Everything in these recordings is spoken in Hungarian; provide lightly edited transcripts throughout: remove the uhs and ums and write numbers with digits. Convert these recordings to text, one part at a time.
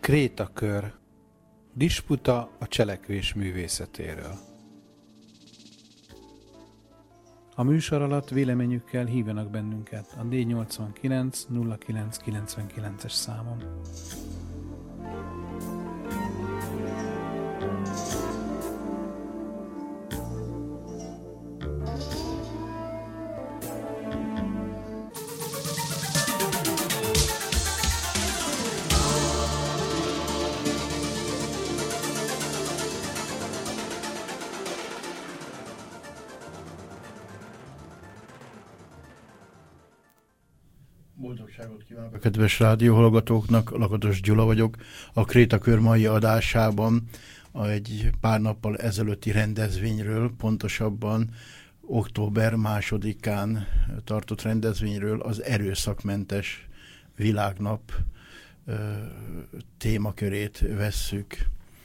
Krétakör. Disputa a cselekvés művészetéről. A műsor alatt véleményükkel hívjanak bennünket a D89 0999-es számon. Boldogságot kívánok a kedves rádióhallgatóknak, Lakatos Gyula vagyok. A Krétakör mai adásában egy pár nappal ezelőtti rendezvényről, pontosabban október 2-án tartott rendezvényről, az erőszakmentes világnap témakörét vesszük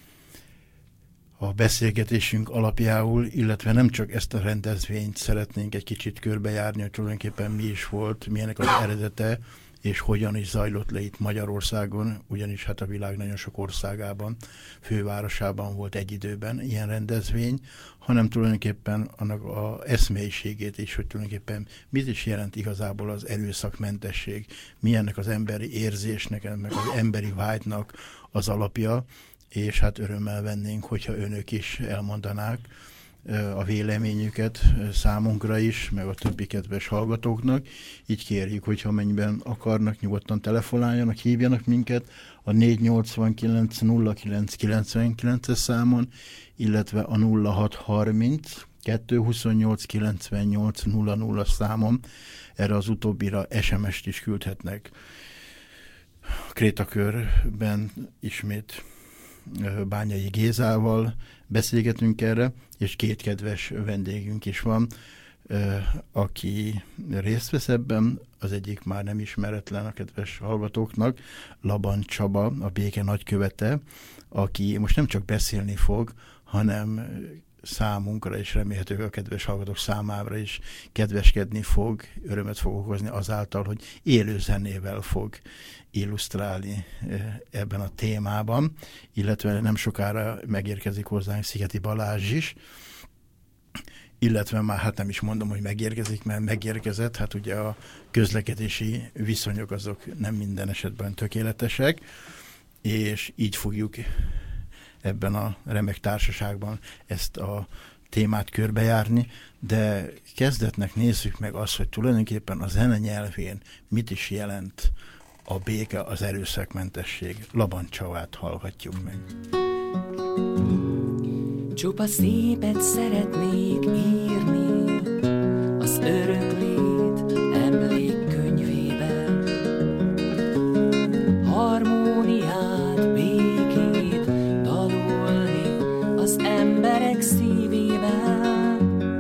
a beszélgetésünk alapjául, illetve nem csak ezt a rendezvényt szeretnénk egy kicsit körbejárni, hogy tulajdonképpen mi is volt, milyenek az eredete, és hogyan is zajlott le itt Magyarországon, ugyanis hát a világ nagyon sok országában, fővárosában volt egy időben ilyen rendezvény, hanem tulajdonképpen annak az eszmélyiségét is, hogy tulajdonképpen mit is jelent igazából az erőszakmentesség, milyennek az emberi érzésnek, meg az emberi vágynak az alapja, és hát örömmel vennénk, hogyha önök is elmondanák a véleményüket számunkra is, meg a többi kedves hallgatóknak. Így kérjük, hogyha mennyiben akarnak, nyugodtan telefonáljanak, hívjanak minket a 489 0999-es számon, illetve a 0630 228 98 00 számon. Erre az utóbbira SMS-t is küldhetnek. A Krétakörben ismét Bányai Gézával beszélgetünk erre, és két kedves vendégünk is van, aki részt vesz ebben. Az egyik már nem ismeretlen a kedves hallgatóknak, Laban Csaba, a béke nagykövete, aki most nem csak beszélni fog, hanem számunkra és remélhetőleg a kedves hallgatók számára is kedveskedni fog, örömet fog okozni azáltal, hogy élő zenével fog illusztrálni ebben a témában, illetve nem sokára megérkezik hozzánk Szigeti Balázs is, illetve már hát nem is mondom, hogy megérkezik, mert megérkezett, hát ugye a közlekedési viszonyok azok nem minden esetben tökéletesek, és így fogjuk ebben a remek társaságban ezt a témát körbejárni, de kezdetnek nézzük meg azt, hogy tulajdonképpen a zene nyelvén mit is jelent a béke, az erőszakmentesség. Laban Csabát hallgatjuk meg. Csupa szépet szeretnék írni az öröklét emlékkönyvében. Harmóniát, békét dalolni az emberek szívében.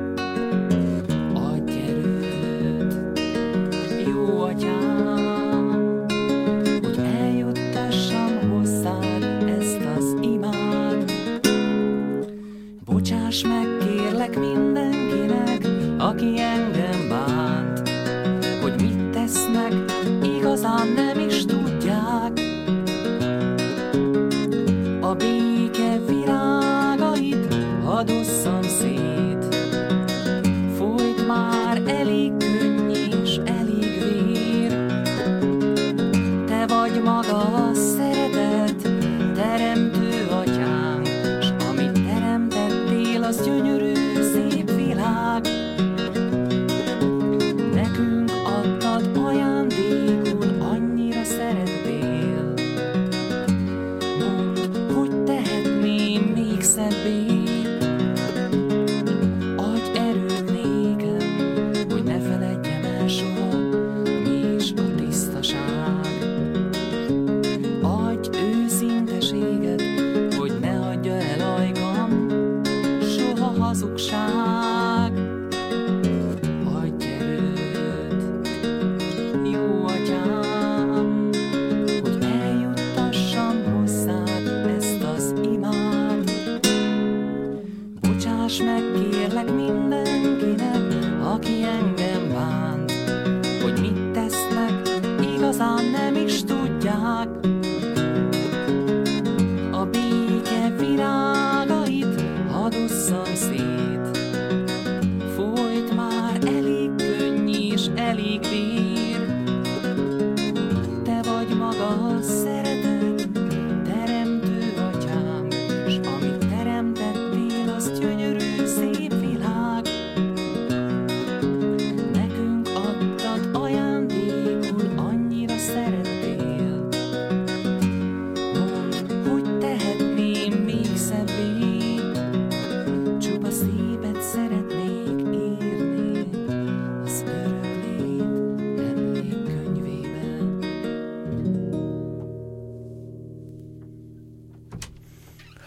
Adj erőt, jó atyám, hogy eljuttassam hozzád ezt az imát. Bocsáss meg, kérlek mindenkinek, aki engem bánt, hogy mit tesznek, igazán nem is tudják. A béke virágait hadd osszam szét, folyt már elég könny és elég vér. Te vagy maga a szeretet, teremtő atyám, s amit teremtettél, az gyönyörű, szép világ. Nekünk adtad ajándékul, annyira szerettél. Mondd, hogy tehetném még szebbé. Adj erőt nékem, hogy ne feledjem el soha, mi is a tisztaság. Adj őszinteséget, hogy ne hagyja el ajkam soha hazugság. Adj erőt, jó atyám, hogy eljuttassam hozzád ezt az imát.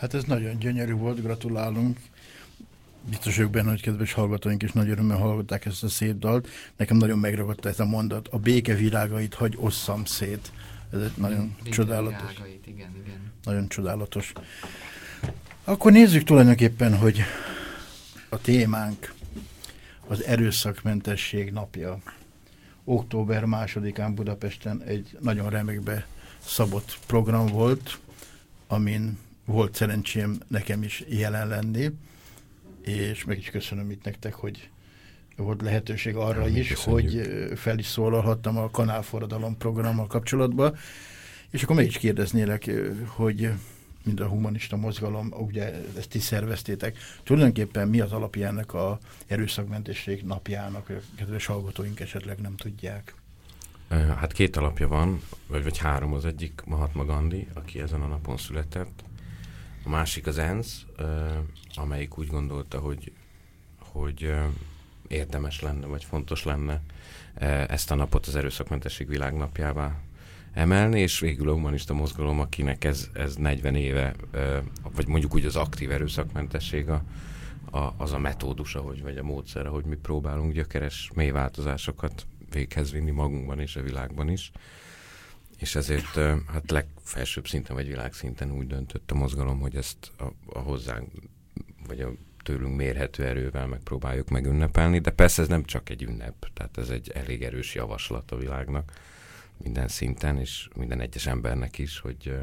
Hát ez nagyon gyönyörű volt, gratulálunk. Biztos vagyok benne, hogy kedves hallgatóink is nagy örömmel hallgatták ezt a szép dalt. Nekem nagyon megragadta ez a mondat. A béke virágait hagy osszam szét. Ez egy nagyon csodálatos. Igen. Nagyon csodálatos. Akkor nézzük tulajdonképpen, hogy a témánk az erőszakmentesség napja. Október 2-án Budapesten egy nagyon remekbe szabott program volt, amin volt szerencsém nekem is jelen lenni, és meg is köszönöm itt nektek, hogy volt lehetőség arra is, hogy fel is szólalhattam a Kanálforradalom programmal kapcsolatban, és akkor meg is kérdeznélek, hogy mind a humanista mozgalom, ugye ezt is szerveztétek, tulajdonképpen mi az alapja ennek az erőszakmentesség napjának, kedves hallgatóink esetleg nem tudják? Hát 2 alapja van, vagy 3, az egyik Mahatma Gandhi, aki ezen a napon született, a másik az ENSZ, amelyik úgy gondolta, hogy érdemes lenne, vagy fontos lenne ezt a napot az erőszakmentesség világnapjává emelni, és végül a humanista mozgalom, akinek ez 40 éve, vagy mondjuk úgy az aktív erőszakmentesség az a metódusa, vagy a módszer, hogy mi próbálunk gyökeres mély változásokat véghez vinni magunkban és a világban is. És ezért hát legfelsőbb szinten, vagy világszinten úgy döntött a mozgalom, hogy ezt a hozzánk, vagy a tőlünk mérhető erővel megpróbáljuk megünnepelni, de persze ez nem csak egy ünnep, tehát ez egy elég erős javaslat a világnak minden szinten, és minden egyes embernek is,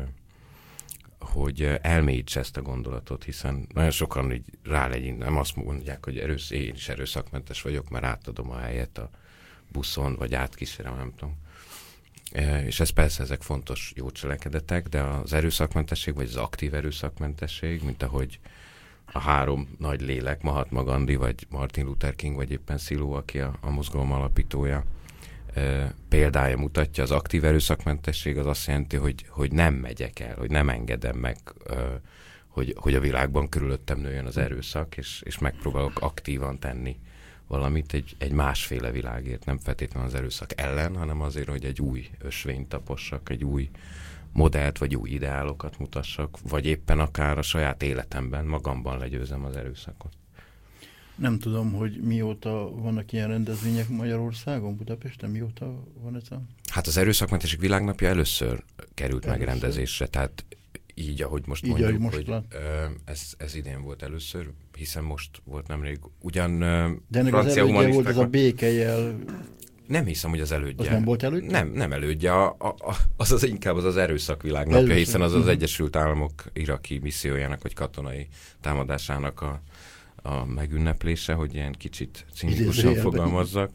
hogy elmélyítse ezt a gondolatot, hiszen nagyon sokan így rálegyint, nem azt mondják, hogy én is erőszakmentes vagyok, mert átadom a helyet a buszon, vagy átkísérem, nem tudom. És ez persze, ezek fontos jó cselekedetek, de az erőszakmentesség, vagy az aktív erőszakmentesség, mint ahogy a 3 nagy lélek, Mahatma Gandhi, vagy Martin Luther King, vagy éppen Sziló, aki a mozgalom alapítója, példája mutatja, az aktív erőszakmentesség az azt jelenti, hogy nem megyek el, hogy nem engedem meg, hogy a világban körülöttem nőjön az erőszak, és megpróbálok aktívan tenni valamit egy másféle világért, nem feltétlenül az erőszak ellen, hanem azért, hogy egy új ösvényt tapossak, egy új modellt, vagy új ideálokat mutassak, vagy éppen akár a saját életemben, magamban legyőzem az erőszakot. Nem tudom, hogy mióta vannak ilyen rendezvények Magyarországon, Budapesten, mióta van ez a... Hát az erőszakmentesség világnapja először került megrendezésre, tehát így, ahogy most mondjuk, ahogy most hogy ez idén volt először, hiszen most volt nemrég. Ugyan de ennek az elődje volt ez a békejel... Nem hiszem, hogy az elődje. Az nem volt elődje? Nem elődje, az inkább az erőszak világnapja, hiszen az az Egyesült Államok iraki missziójának, vagy katonai támadásának a megünneplése, hogy ilyen kicsit cinikusan fogalmazzak.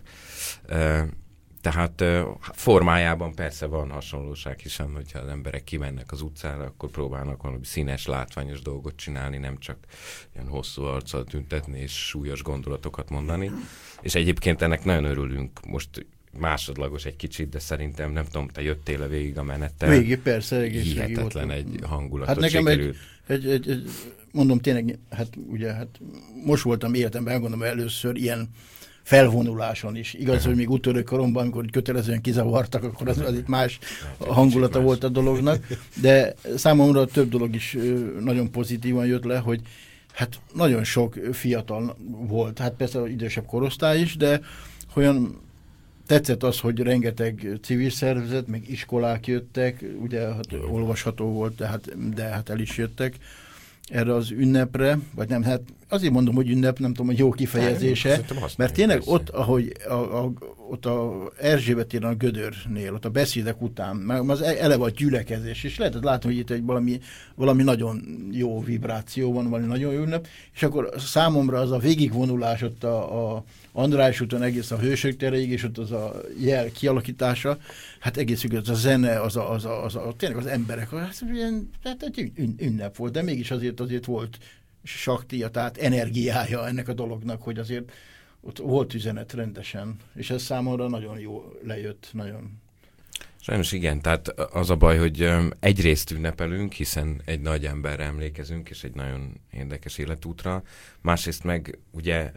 Tehát formájában persze van hasonlóság, hiszen hogyha az emberek kimennek az utcára, akkor próbálnak valami színes, látványos dolgot csinálni, nem csak ilyen hosszú arccal tüntetni és súlyos gondolatokat mondani. És egyébként ennek nagyon örülünk. Most másodlagos egy kicsit, de szerintem nem tudom, te jöttél végig a menettel. Végig, persze, hihetetlen egy hangulatot hát nekem sikerült. egy mondom tényleg, hát most voltam életemben, gondolom először ilyen felvonuláson is. Igaz, hogy még úttörő koromban, amikor kötelezően kizavartak, akkor az itt más hangulata volt a dolognak, de számomra több dolog is nagyon pozitívan jött le, hogy hát nagyon sok fiatal volt, hát persze az idősebb korosztály is, de olyan tetszett az, hogy rengeteg civil szervezet, meg iskolák jöttek, ugye hát olvasható volt, de hát el is jöttek erre az ünnepre, vagy nem, hát azért mondom, hogy ünnep, nem tudom, hogy jó kifejezése, mert tényleg ott, ahogy ott a Erzsébet téren a Gödörnél, ott a beszédek után, az eleve a gyülekezés, és lehetett látni, hogy itt valami nagyon jó vibráció van, valami nagyon jó ünnep, és akkor számomra az a végigvonulás ott a András úton egész a Hősök tereig, és ott az a jel kialakítása, hát egész igaz, a zene, tényleg az emberek, hát egy ünnep volt, de mégis azért volt saktia, tehát energiája ennek a dolognak, hogy azért ott volt üzenet rendesen, és ez számomra nagyon jó lejött, nagyon. Sajnos igen, tehát az a baj, hogy egyrészt ünnepelünk, hiszen egy nagy emberre emlékezünk, és egy nagyon érdekes életútra, másrészt meg ugye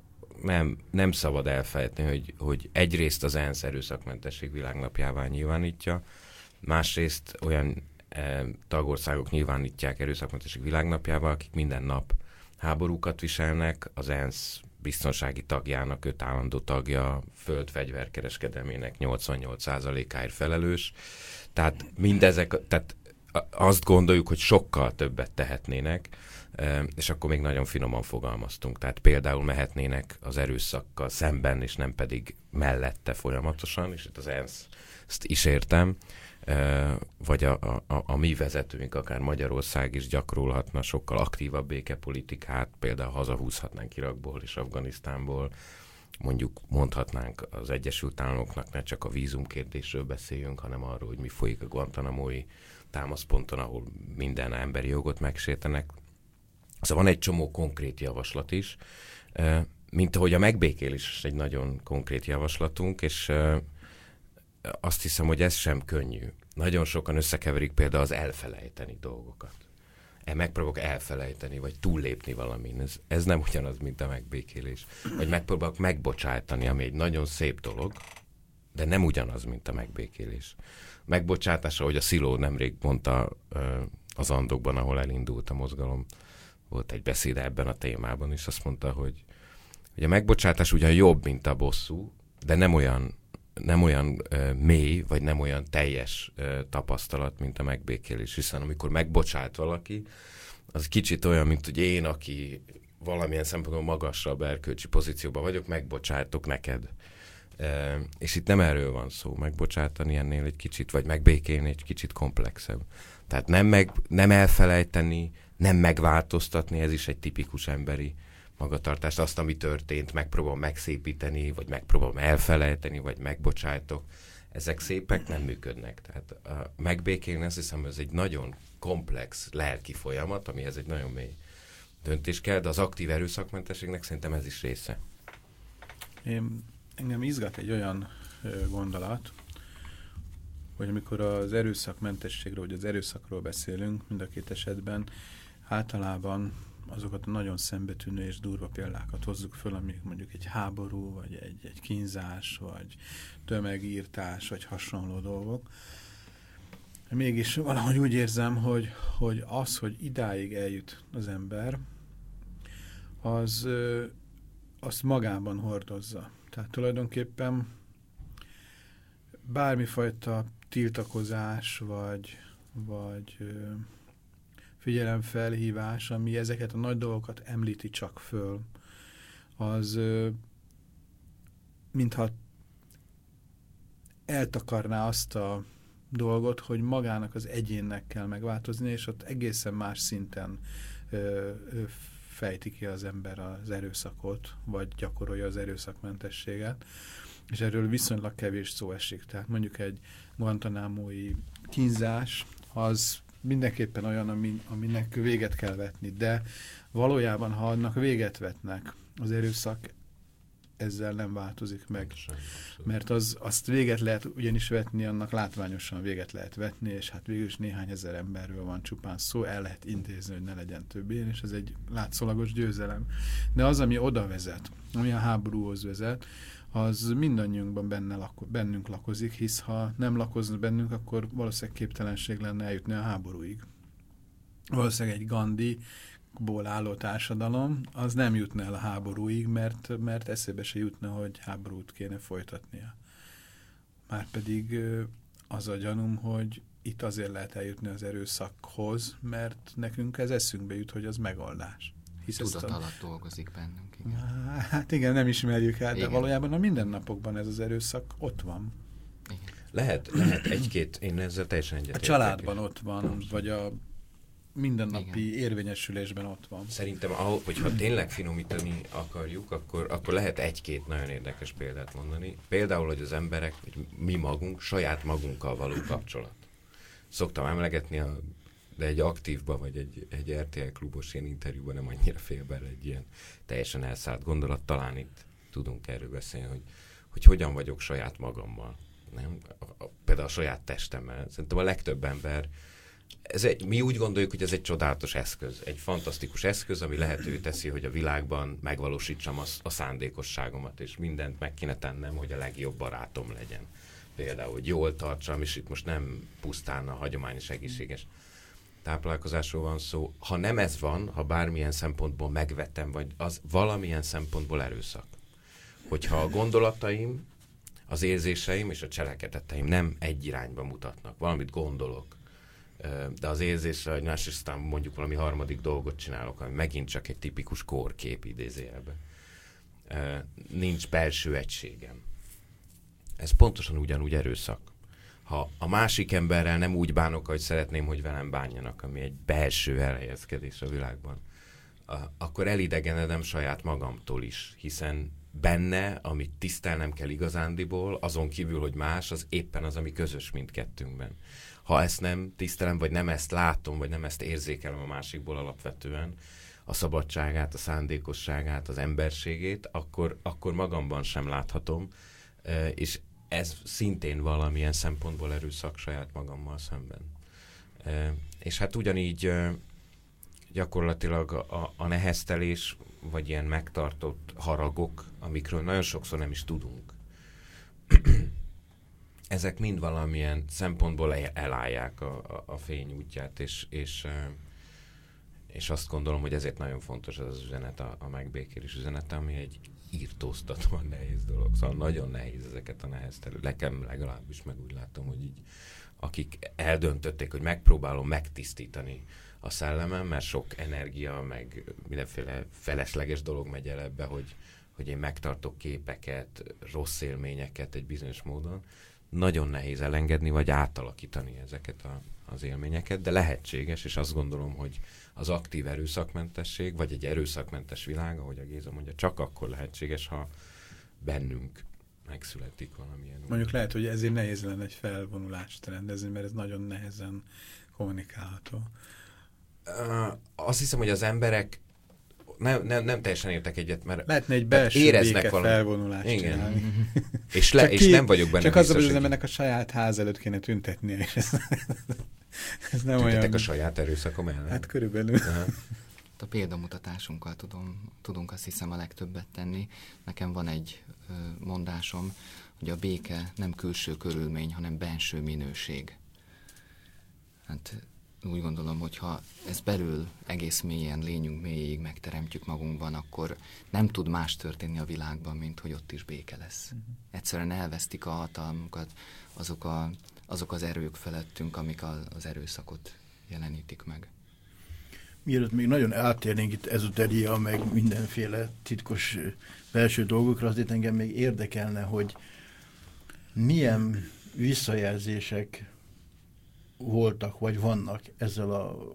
nem szabad elfelejteni, hogy egyrészt az ENSZ erőszakmentesség világnapjává nyilvánítja, másrészt olyan tagországok nyilvánítják erőszakmentesség világnapjával, akik minden nap háborúkat viselnek, az ENSZ biztonsági tagjának 5 állandó tagja föld fegyverkereskedelmének 88%-áért felelős. Tehát mindezek, tehát azt gondoljuk, hogy sokkal többet tehetnének, és akkor még nagyon finoman fogalmaztunk. Tehát például mehetnének az erőszakkal szemben, és nem pedig mellette folyamatosan, és itt az ENSZ ezt is értem, vagy a mi vezetőink, akár Magyarország is gyakorolhatna sokkal aktívabb békepolitikát, például hazahúzhatnánk Irakból és Afganisztánból, mondjuk mondhatnánk az Egyesült Államoknak ne csak a vízumkérdésről beszéljünk, hanem arról, hogy mi folyik a Guantanamo-i támaszponton, ahol minden emberi jogot megsértenek. Szóval van egy csomó konkrét javaslat is, mint ahogy a megbékélés is egy nagyon konkrét javaslatunk, és azt hiszem, hogy ez sem könnyű. Nagyon sokan összekeverik például az elfelejteni dolgokat. Megpróbálok elfelejteni, vagy túllépni valamin. Ez nem ugyanaz, mint a megbékélés. Vagy megpróbálok megbocsájtani, ami egy nagyon szép dolog, de nem ugyanaz, mint a megbékélés. Megbocsátása, ahogy a Sziló nemrég mondta az Andokban, ahol elindult a mozgalom, volt egy beszéd ebben a témában, és azt mondta, hogy a megbocsátás ugyan jobb, mint a bosszú, de nem olyan mély, vagy nem olyan teljes tapasztalat, mint a megbékélés. Hiszen amikor megbocsát valaki, az kicsit olyan, mint hogy én, aki valamilyen szempontból magasabb erkölcsi pozícióban vagyok, megbocsátok neked. És itt nem erről van szó, megbocsátani ennél egy kicsit, vagy megbékélni egy kicsit komplexebb. Tehát nem elfelejteni, nem megváltoztatni, ez is egy tipikus emberi magatartást. Azt, ami történt, megpróbálom megszépíteni, vagy megpróbálom elfelejteni, vagy megbocsájtok. Ezek szépek, nem működnek. Tehát a megbékélni, azt hiszem, ez egy nagyon komplex lelki folyamat, amihez egy nagyon mély döntés kell, de az aktív erőszakmentességnek szerintem ez is része. Engem izgat egy olyan gondolat, hogy amikor az erőszakmentességről, vagy az erőszakról beszélünk, mind a két esetben, általában azokat a nagyon szembetűnő és durva példákat hozzuk föl, amik mondjuk egy háború, vagy egy kínzás, vagy tömegírtás, vagy hasonló dolgok. Mégis valahogy úgy érzem, hogy az, hogy idáig eljut az ember, azt magában hordozza. Tehát tulajdonképpen bármifajta tiltakozás, vagy figyelemfelhívás, ami ezeket a nagy dolgokat említi csak föl, az mintha eltakarná azt a dolgot, hogy magának az egyénnek kell megváltozni, és ott egészen más szinten fejti ki az ember az erőszakot, vagy gyakorolja az erőszakmentességet, és erről viszonylag kevés szó esik. Tehát mondjuk egy guantanamói kínzás, az mindenképpen olyan, aminek véget kell vetni, de valójában, ha annak véget vetnek, az erőszak ezzel nem változik meg. Mert azt véget lehet ugyanis vetni, annak látványosan véget lehet vetni, és hát végül is néhány ezer emberről van csupán szó, el lehet intézni, hogy ne legyen több ilyen, és ez egy látszólagos győzelem. De az, ami oda vezet, ami a háborúhoz vezet, az mindannyiunkban bennünk lakozik, hisz ha nem lakozna bennünk, akkor valószínűleg képtelenség lenne eljutni a háborúig. Valószínűleg egy Gandhiból álló társadalom, az nem jutna el a háborúig, mert eszébe se jutna, hogy háborút kéne folytatnia. Márpedig az a gyanúm, hogy itt azért lehet eljutni az erőszakhoz, mert nekünk ez eszünkbe jut, hogy az megoldás. Tudat alatt dolgozik bennünk. Igen. Hát igen, nem ismerjük el, de valójában a mindennapokban ez az erőszak ott van. Igen. Lehet egy-két, én ezzel teljesen egyetértek. A családban ott van, vagy a mindennapi érvényesülésben ott van. Szerintem, hogyha tényleg finomítani akarjuk, akkor lehet egy-két nagyon érdekes példát mondani. Például, hogy az emberek, hogy mi magunk, saját magunkkal való kapcsolat. Szoktam emlegetni, de egy aktívban, vagy egy RTL klubos ilyen interjúban nem annyira fél bele egy ilyen teljesen elszállt gondolat. Talán itt tudunk erről beszélni, hogy hogyan vagyok saját magammal. Nem? Például a saját testemmel. Szerintem a legtöbb ember, mi úgy gondoljuk, hogy ez egy csodálatos eszköz, egy fantasztikus eszköz, ami lehetővé teszi, hogy a világban megvalósítsam a szándékosságomat, és mindent meg kéne tennem, hogy a legjobb barátom legyen. például, hogy jól tartsam, és itt most nem pusztán a hagyományos egészséges táplálkozásról van szó. Ha nem ez van, ha bármilyen szempontból megvettem, vagy az valamilyen szempontból erőszak. Hogyha a gondolataim, az érzéseim és a cselekedeteim nem egy irányba mutatnak, valamit gondolok, de az érzésre, hogy aztán mondjuk valami harmadik dolgot csinálok, ami megint csak egy tipikus kórkép idézőjelben. Nincs belső egységem. Ez pontosan ugyanúgy erőszak. Ha a másik emberrel nem úgy bánok, ahogy szeretném, hogy velem bánjanak, ami egy belső elhelyezkedés a világban, akkor elidegenedem saját magamtól is, hiszen benne, amit tisztelnem kell igazándiból, azon kívül, hogy más, az éppen az, ami közös mindkettőnkben. Ha ezt nem tisztelem, vagy nem ezt látom, vagy nem ezt érzékelem a másikból alapvetően, a szabadságát, a szándékosságát, az emberségét, akkor magamban sem láthatom, és ez szintén valamilyen szempontból erőszak saját magammal szemben. És hát ugyanígy gyakorlatilag a neheztelés, vagy ilyen megtartott haragok, amikről nagyon sokszor nem is tudunk, ezek mind valamilyen szempontból elállják a fény útját, és azt gondolom, hogy ezért nagyon fontos ez az üzenet, a megbékélés üzenete, ami egy írtóztatóan nehéz dolog. Szóval nagyon nehéz ezeket a neheztelő. Nekem legalábbis meg úgy látom, hogy így, akik eldöntötték, hogy megpróbálom megtisztítani a szellemem, mert sok energia, meg mindenféle felesleges dolog megy el ebbe, hogy én megtartok képeket, rossz élményeket egy bizonyos módon. Nagyon nehéz elengedni, vagy átalakítani ezeket az élményeket, de lehetséges, és azt gondolom, hogy az aktív erőszakmentesség, vagy egy erőszakmentes világ, ahogy a Géza mondja, csak akkor lehetséges, ha bennünk megszületik valamilyen. Mondjuk lehet, hogy ezért nehéz lenne egy felvonulást rendezni, mert ez nagyon nehezen kommunikálható. Azt hiszem, hogy az emberek nem teljesen értek egyet, mert lehetne egy belső béke felvonulást csinálni. És nem vagyok benne csak biztos, az, hogy az embernek a saját ház előtt kéne tüntetnie, és ez nem olyan... a saját erőszakom ellen? Hát körülbelül. A példamutatásunkkal tudunk azt hiszem a legtöbbet tenni. Nekem van egy mondásom, hogy a béke nem külső körülmény, hanem benső minőség. Hát úgy gondolom, hogy ha ezt belül egész mélyen, lényünk mélyéig megteremtjük magunkban, akkor nem tud más történni a világban, mint hogy ott is béke lesz. Egyszerűen elvesztik a hatalmukat azok az erők felettünk, amik az erőszakot jelenítik meg. Mielőtt még nagyon eltérnénk itt ezoteria, meg mindenféle titkos belső dolgokra, azért engem még érdekelne, hogy milyen visszajelzések voltak, vagy vannak ezzel a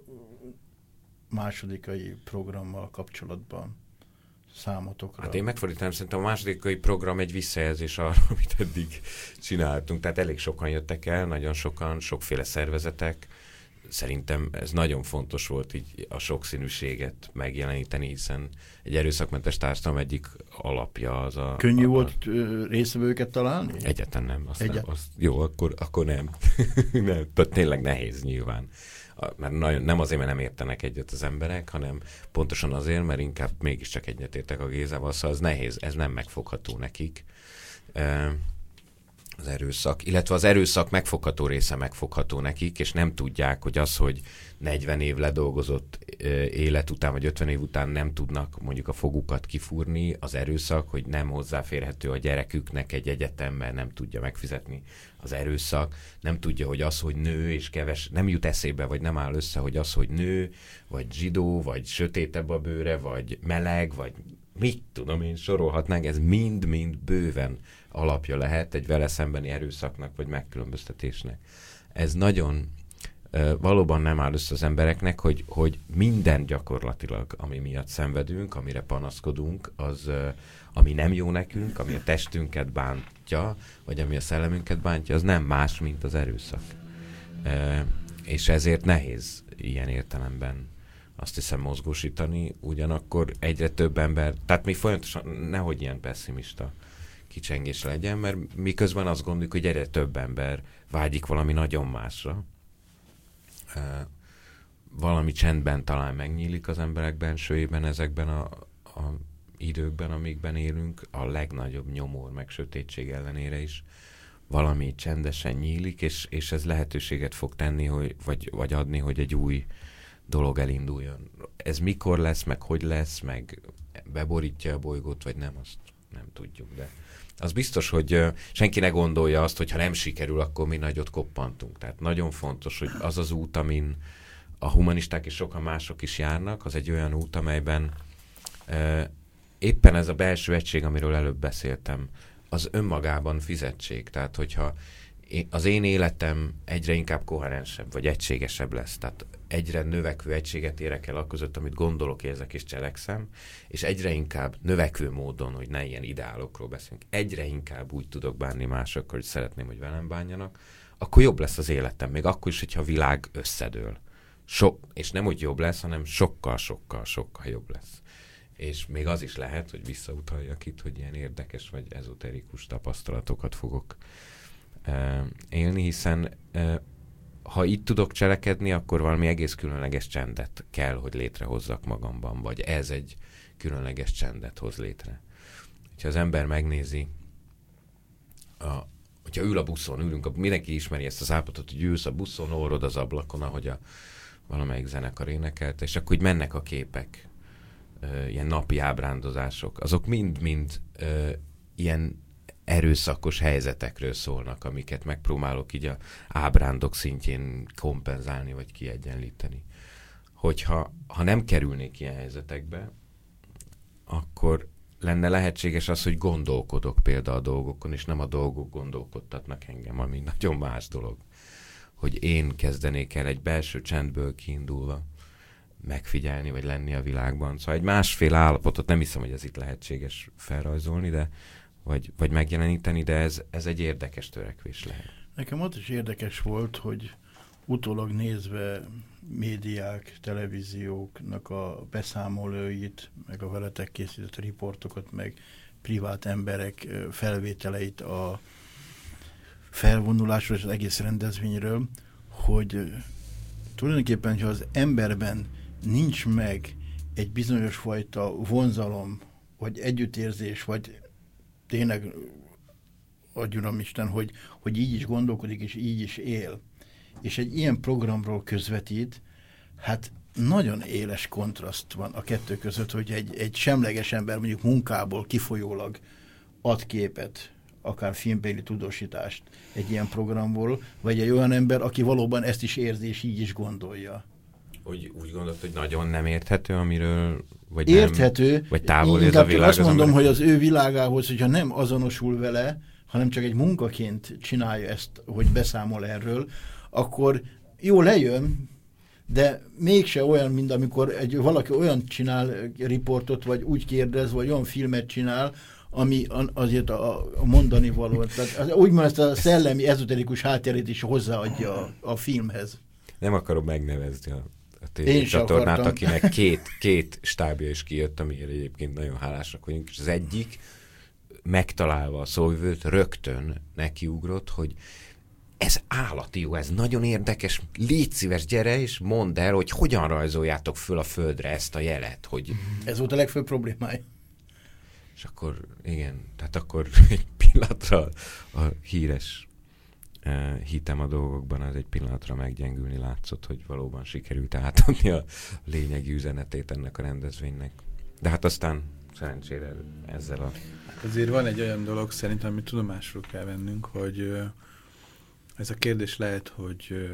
másodikai programmal kapcsolatban számotokra. Hát én megfordítanám, szerintem a másodikai program egy visszajelzés arra, amit eddig csináltunk. Tehát elég sokan jöttek el, nagyon sokan, sokféle szervezetek. Szerintem ez nagyon fontos volt így a sokszínűséget megjeleníteni, hiszen egy erőszakmentes társadalom egyik alapja az a... Könnyű volt résztvevőket találni? Egyáltalán nem. Jó, akkor nem. Nem. Tényleg nehéz nyilván. Mert nem azért, mert nem értenek egyet az emberek, hanem pontosan azért, mert inkább mégiscsak egyetértek a Gézával, szóval ez nehéz, ez nem megfogható nekik. Az erőszak, illetve az erőszak megfogható része megfogható nekik, és nem tudják, hogy az, hogy 40 év ledolgozott élet után, vagy 50 év után nem tudnak mondjuk a fogukat kifúrni, az erőszak, hogy nem hozzáférhető a gyereküknek egy egyetemben, nem tudja megfizetni az erőszak, nem tudja, hogy az, hogy nő, és nem jut eszébe, vagy nem áll össze, hogy az, hogy nő, vagy zsidó, vagy sötétebb a bőre, vagy meleg, vagy mit tudom én, sorolhatnánk, ez mind-mind bőven alapja lehet egy vele szembeni erőszaknak, vagy megkülönböztetésnek. Ez nagyon valóban nem áll össze az embereknek, hogy minden gyakorlatilag, ami miatt szenvedünk, amire panaszkodunk, az, ami nem jó nekünk, ami a testünket bántja, vagy ami a szellemünket bántja, az nem más, mint az erőszak. És ezért nehéz ilyen értelemben azt hiszem mozgósítani, ugyanakkor egyre több ember, tehát mi folyamatosan nehogy ilyen pessimista kicsengés legyen, mert miközben azt gondoljuk, hogy egyre több ember vágyik valami nagyon másra. Valami csendben talán megnyílik az emberek bensőjében ezekben a időkben, amikben élünk, a legnagyobb nyomor meg sötétség ellenére is. valami csendesen nyílik, és ez lehetőséget fog tenni, vagy adni, hogy egy új dolog elinduljon. Ez mikor lesz, meg hogy lesz, meg beborítja a bolygót, vagy nem, azt nem tudjuk, de az biztos, hogy senki ne gondolja azt, hogy ha nem sikerül, akkor mi nagyot koppantunk. Tehát nagyon fontos, hogy az az út, amin a humanisták és sokan mások is járnak, az egy olyan út, amelyben éppen ez a belső egység, amiről előbb beszéltem, az önmagában fizetség. Tehát, hogyha az én életem egyre inkább koherensebb, vagy egységesebb lesz, tehát egyre növekvő egységet érek el aközött, amit gondolok, érzek és cselekszem, és egyre inkább növekvő módon, hogy ne ilyen ideálokról beszélünk, egyre inkább úgy tudok bánni másokkal, hogy szeretném, hogy velem bánjanak, akkor jobb lesz az életem, még akkor is, hogyha a világ összedől. És nem úgy jobb lesz, hanem sokkal jobb lesz. És még az is lehet, hogy visszautaljak itt, hogy ilyen érdekes vagy ezoterikus tapasztalatokat fogok élni, hiszen ha itt tudok cselekedni, akkor valami egész különleges csendet kell, hogy létrehozzak magamban, vagy ez egy különleges csendet hoz létre. Ha az ember megnézi, hogyha ül a buszon, mindenki ismeri ezt az állapotot, hogy ülsz a buszon, orrod az ablakon, ahogy valamelyik zenekar énekelt, és akkor így mennek a képek, ilyen napi ábrándozások, azok mind ilyen erőszakos helyzetekről szólnak, amiket megpróbálok így a ábrándok szintjén kompenzálni, vagy kiegyenlíteni. Hogyha nem kerülnék ilyen helyzetekbe, akkor lenne lehetséges az, hogy gondolkodok például a dolgokon, és nem a dolgok gondolkodtatnak engem, ami nagyon más dolog. Hogy én kezdenék el egy belső csendből kiindulva megfigyelni, vagy lenni a világban. Szóval egy másféle állapotot nem hiszem, hogy ez itt lehetséges felrajzolni, de vagy megjeleníteni, de ez egy érdekes törekvés lehet. Nekem ott is érdekes volt, hogy utólag nézve médiák, televízióknak a beszámolóit, meg a veletek készített riportokat, meg privát emberek felvételeit a felvonulásról és az egész rendezvényről, hogy tulajdonképpen, ha az emberben nincs meg egy bizonyos fajta vonzalom, vagy együttérzés, vagy tényleg, adjon Isten, hogy így is gondolkodik, és így is él, és egy ilyen programról közvetít, hát nagyon éles kontraszt van a kettő között, hogy egy semleges ember mondjuk munkából kifolyólag ad képet, akár filmbeli tudósítást egy ilyen programból, vagy egy olyan ember, aki valóban ezt is érzi, és így is gondolja. Úgy gondolt, hogy nagyon nem érthető, amiről, vagy érthető, nem, vagy távol ez a világ. Azt mondom, hogy az ő világához, hogyha nem azonosul vele, hanem csak egy munkaként csinálja ezt, hogy beszámol erről, akkor jó, lejön, de mégse olyan, mint amikor valaki olyan csinál riportot, vagy úgy kérdez, vagy olyan filmet csinál, ami azért a mondani való. Tehát úgymond ezt a szellemi, ezoterikus háttérét is hozzáadja a filmhez. Nem akarom megnevezni a tévécsatornát, akinek két stábja is kijött, amiért egyébként nagyon hálásak vagyunk, és az egyik megtalálva a szóvivőt rögtön nekiugrott, hogy ez állati jó, ez nagyon érdekes, légy szíves, gyere és mondd el, hogy hogyan rajzoljátok föl a földre ezt a jelet. Hogy... Ez volt a legfőbb problémája. És akkor, igen, tehát akkor egy pillanatra a híres hitem a dolgokban, az egy pillanatra meggyengülni látszott, hogy valóban sikerült átadni a lényegi üzenetét ennek a rendezvénynek. De hát aztán szerencsére ezzel a... Azért van egy olyan dolog szerintem, amit tudomásról kell vennünk, hogy ez a kérdés lehet, hogy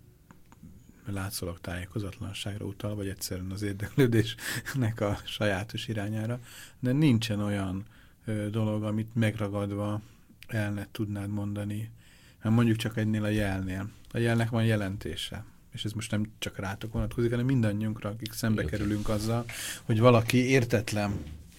látszólag tájékozatlanságra utal, vagy egyszerűen az érdeklődésnek a sajátos irányára, de nincsen olyan dolog, amit megragadva el ne tudnád mondani, mert mondjuk csak egynél a jelnél. A jelnek van jelentése, és ez most nem csak rátok vonatkozik, hanem mindannyiunkra, akik szembe kerülünk azzal, hogy valaki értetlen,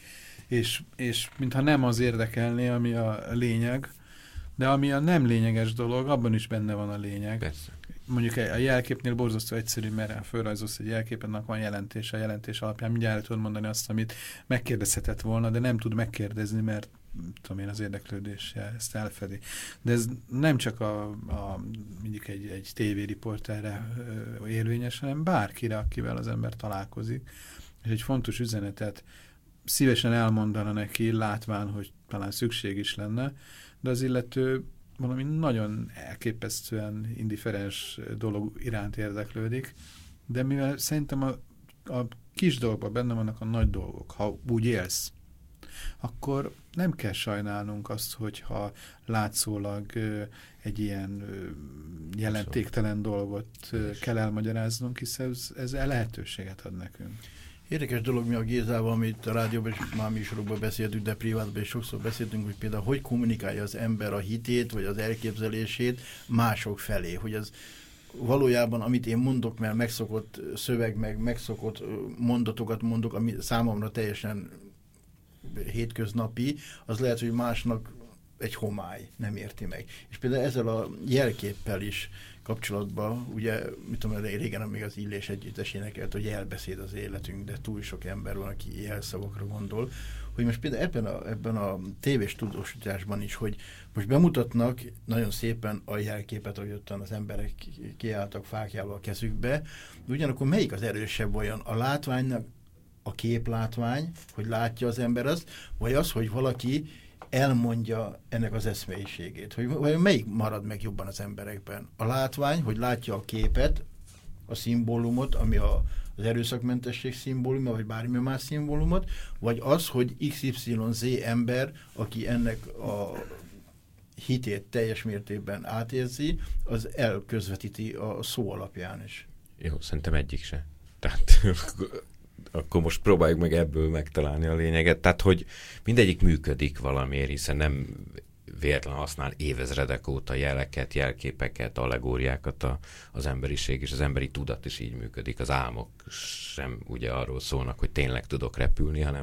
és mintha nem az érdekelné, ami a lényeg, de ami a nem lényeges dolog, abban is benne van a lényeg. Persze. Mondjuk a jelképnél borzasztó egyszerű, mert fölrajzolsz egy jelkép, annak van jelentése, a jelentés alapján mindjárt el tudod mondani azt, amit megkérdezhetett volna, de nem tud megkérdezni, mert tudom én, az érdeklődéssel ezt elfedi. De ez nem csak mondjuk egy tévériporterre érvényes, hanem bárkire, akivel az ember találkozik. És egy fontos üzenetet szívesen elmondana neki, látván, hogy talán szükség is lenne, de az illető valami nagyon elképesztően indiferens dolog iránt érdeklődik, de mivel szerintem a kis dolgokban benne vannak a nagy dolgok, ha úgy élsz, akkor nem kell sajnálnunk azt, hogyha látszólag egy ilyen jelentéktelen dolgot kell elmagyaráznunk, hiszen ez lehetőséget ad nekünk. Érdekes dolog mi a Gézával, amit a rádióban és már műsorokban beszéltünk, de privátban is sokszor beszéltünk, hogy például hogy kommunikálja az ember a hitét, vagy az elképzelését mások felé, hogy az valójában, amit én mondok, mert megszokott szöveg, meg megszokott mondatokat mondok, ami számomra teljesen hétköznapi, az lehet, hogy másnak egy homály, nem érti meg. És például ezzel a jelképpel is kapcsolatban, ugye, mit tudom, régen még az Illés együttes énekelt, hogy jelbeszéd az életünk, de túl sok ember van, aki jelszavakra gondol, hogy most például ebben a tévés tudósításban is, hogy most bemutatnak nagyon szépen a jelképet, hogy ottan az emberek kiálltak fákjával a kezükbe, de ugyanakkor melyik az erősebb olyan? A látványnak a képlátvány, hogy látja az ember azt, vagy az, hogy valaki elmondja ennek az eszmélyiségét. Hogy melyik marad meg jobban az emberekben? A látvány, hogy látja a képet, a szimbólumot, ami az erőszakmentesség szimbóluma, vagy bármilyen más szimbólumot, vagy az, hogy XYZ ember, aki ennek a hitét teljes mértékben átérzi, az elközvetíti a szó alapján is. Jó, szerintem egyik se. Tehát akkor most próbáljuk meg ebből megtalálni a lényeget. Tehát, hogy mindegyik működik valamiért, hiszen nem véletlenül használ évezredek óta jeleket, jelképeket, allegóriákat az emberiség, és az emberi tudat is így működik. Az álmok sem ugye arról szólnak, hogy tényleg tudok repülni, hanem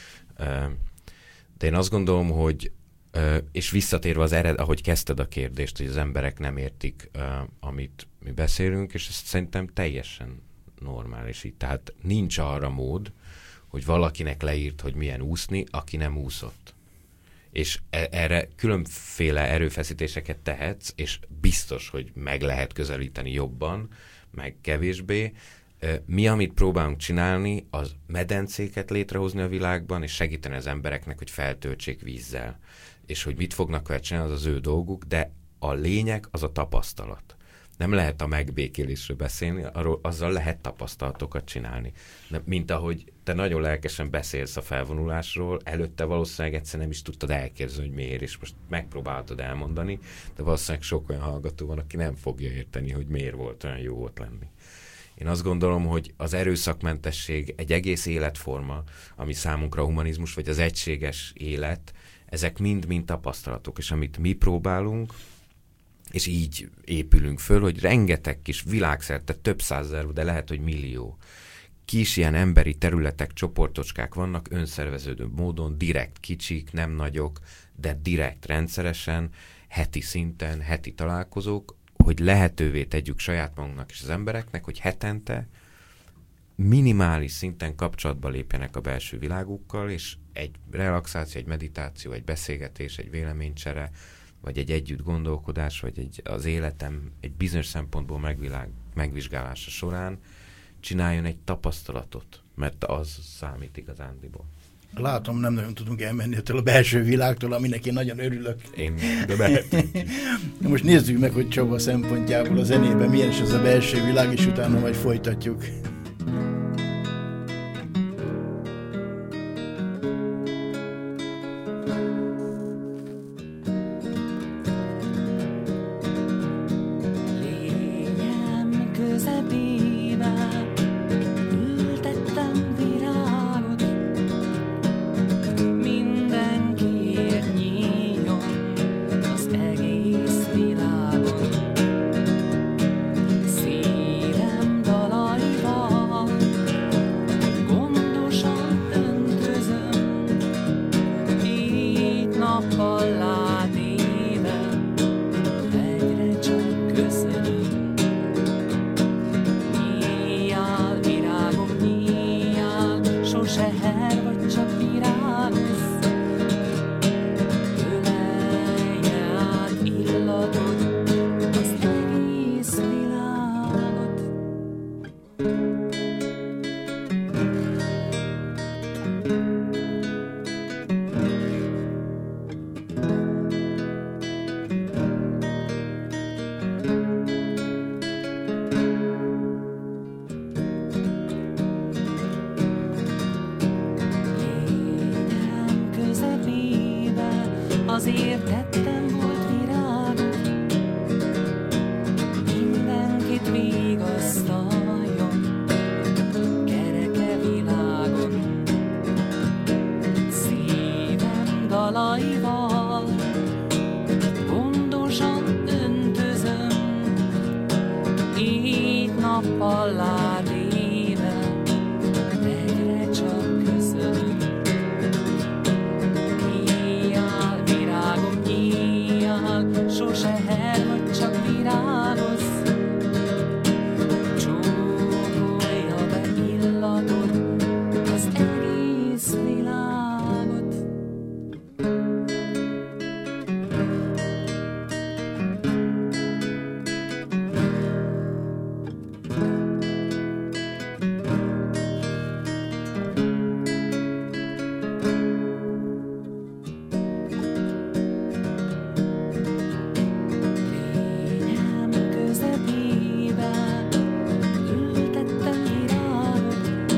de én azt gondolom, hogy és visszatérve ahogy kezdted a kérdést, hogy az emberek nem értik, amit mi beszélünk, és ezt szerintem teljesen normális így. Tehát nincs arra mód, hogy valakinek leírt, hogy milyen úszni, aki nem úszott. És erre különféle erőfeszítéseket tehetsz, és biztos, hogy meg lehet közelíteni jobban, meg kevésbé. Mi, amit próbálunk csinálni, az medencéket létrehozni a világban, és segíteni az embereknek, hogy feltöltsék vízzel. És hogy mit fognak vele csinálni, az az ő dolguk, de a lényeg az a tapasztalat. Nem lehet a megbékélésről beszélni, azzal lehet tapasztalatokat csinálni. De mint ahogy te nagyon lelkesen beszélsz a felvonulásról, előtte valószínűleg egyszer nem is tudtad elképzelni, hogy miért, és most megpróbáltad elmondani, de valószínűleg sok olyan hallgató van, aki nem fogja érteni, hogy miért volt olyan jó ott lenni. Én azt gondolom, hogy az erőszakmentesség egy egész életforma, ami számunkra a humanizmus, vagy az egységes élet, ezek mind-mind tapasztalatok, és amit mi próbálunk, és így épülünk föl, hogy rengeteg kis világszerte több százezer, de lehet, hogy millió kis ilyen emberi területek, csoportocskák vannak önszerveződő módon, direkt kicsik, nem nagyok, de direkt rendszeresen, heti szinten, heti találkozók, hogy lehetővé tegyük saját magunknak és az embereknek, hogy hetente minimális szinten kapcsolatba lépjenek a belső világukkal, és egy relaxáció, egy meditáció, egy beszélgetés, egy véleménycsere, vagy egy együtt gondolkodás, vagy az életem egy bizonyos szempontból megvizsgálása során csináljon egy tapasztalatot, mert az számít igazándiból. Látom, nem nagyon tudunk elmenni ettől a belső világtól, aminek én nagyon örülök. De mehetünk. Most nézzük meg, hogy Csaba szempontjából a zenében milyen is az a belső világ, és utána majd folytatjuk. Szívem dalaival azért tettem volt virágot, mindenkit vigasztaljon, kereke világon, szívem dalaival, gondosan öntözöm, így nappal látéve, egyre csak köszönöm. Nyíjjál, virágom, nyíjjál, sose hervad, csak virágozz. Csókolja be illatod az egész világot. Lényem közepébe ültettem virágot,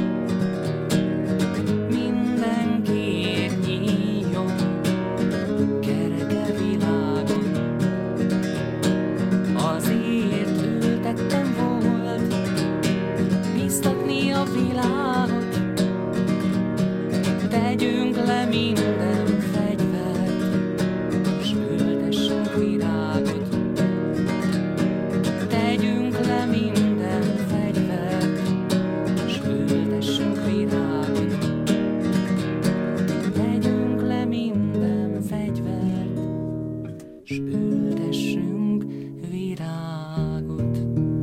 mindenkiért nyíljon, kereke világon. Azért ültettem volt, biztatni a világot, tegyünk le minden fegyvert, s ültessünk virágot. Tegyünk le minden fegyvert, s ültessünk virágot. Tegyünk le minden fegyvert, s ültessünk virágot.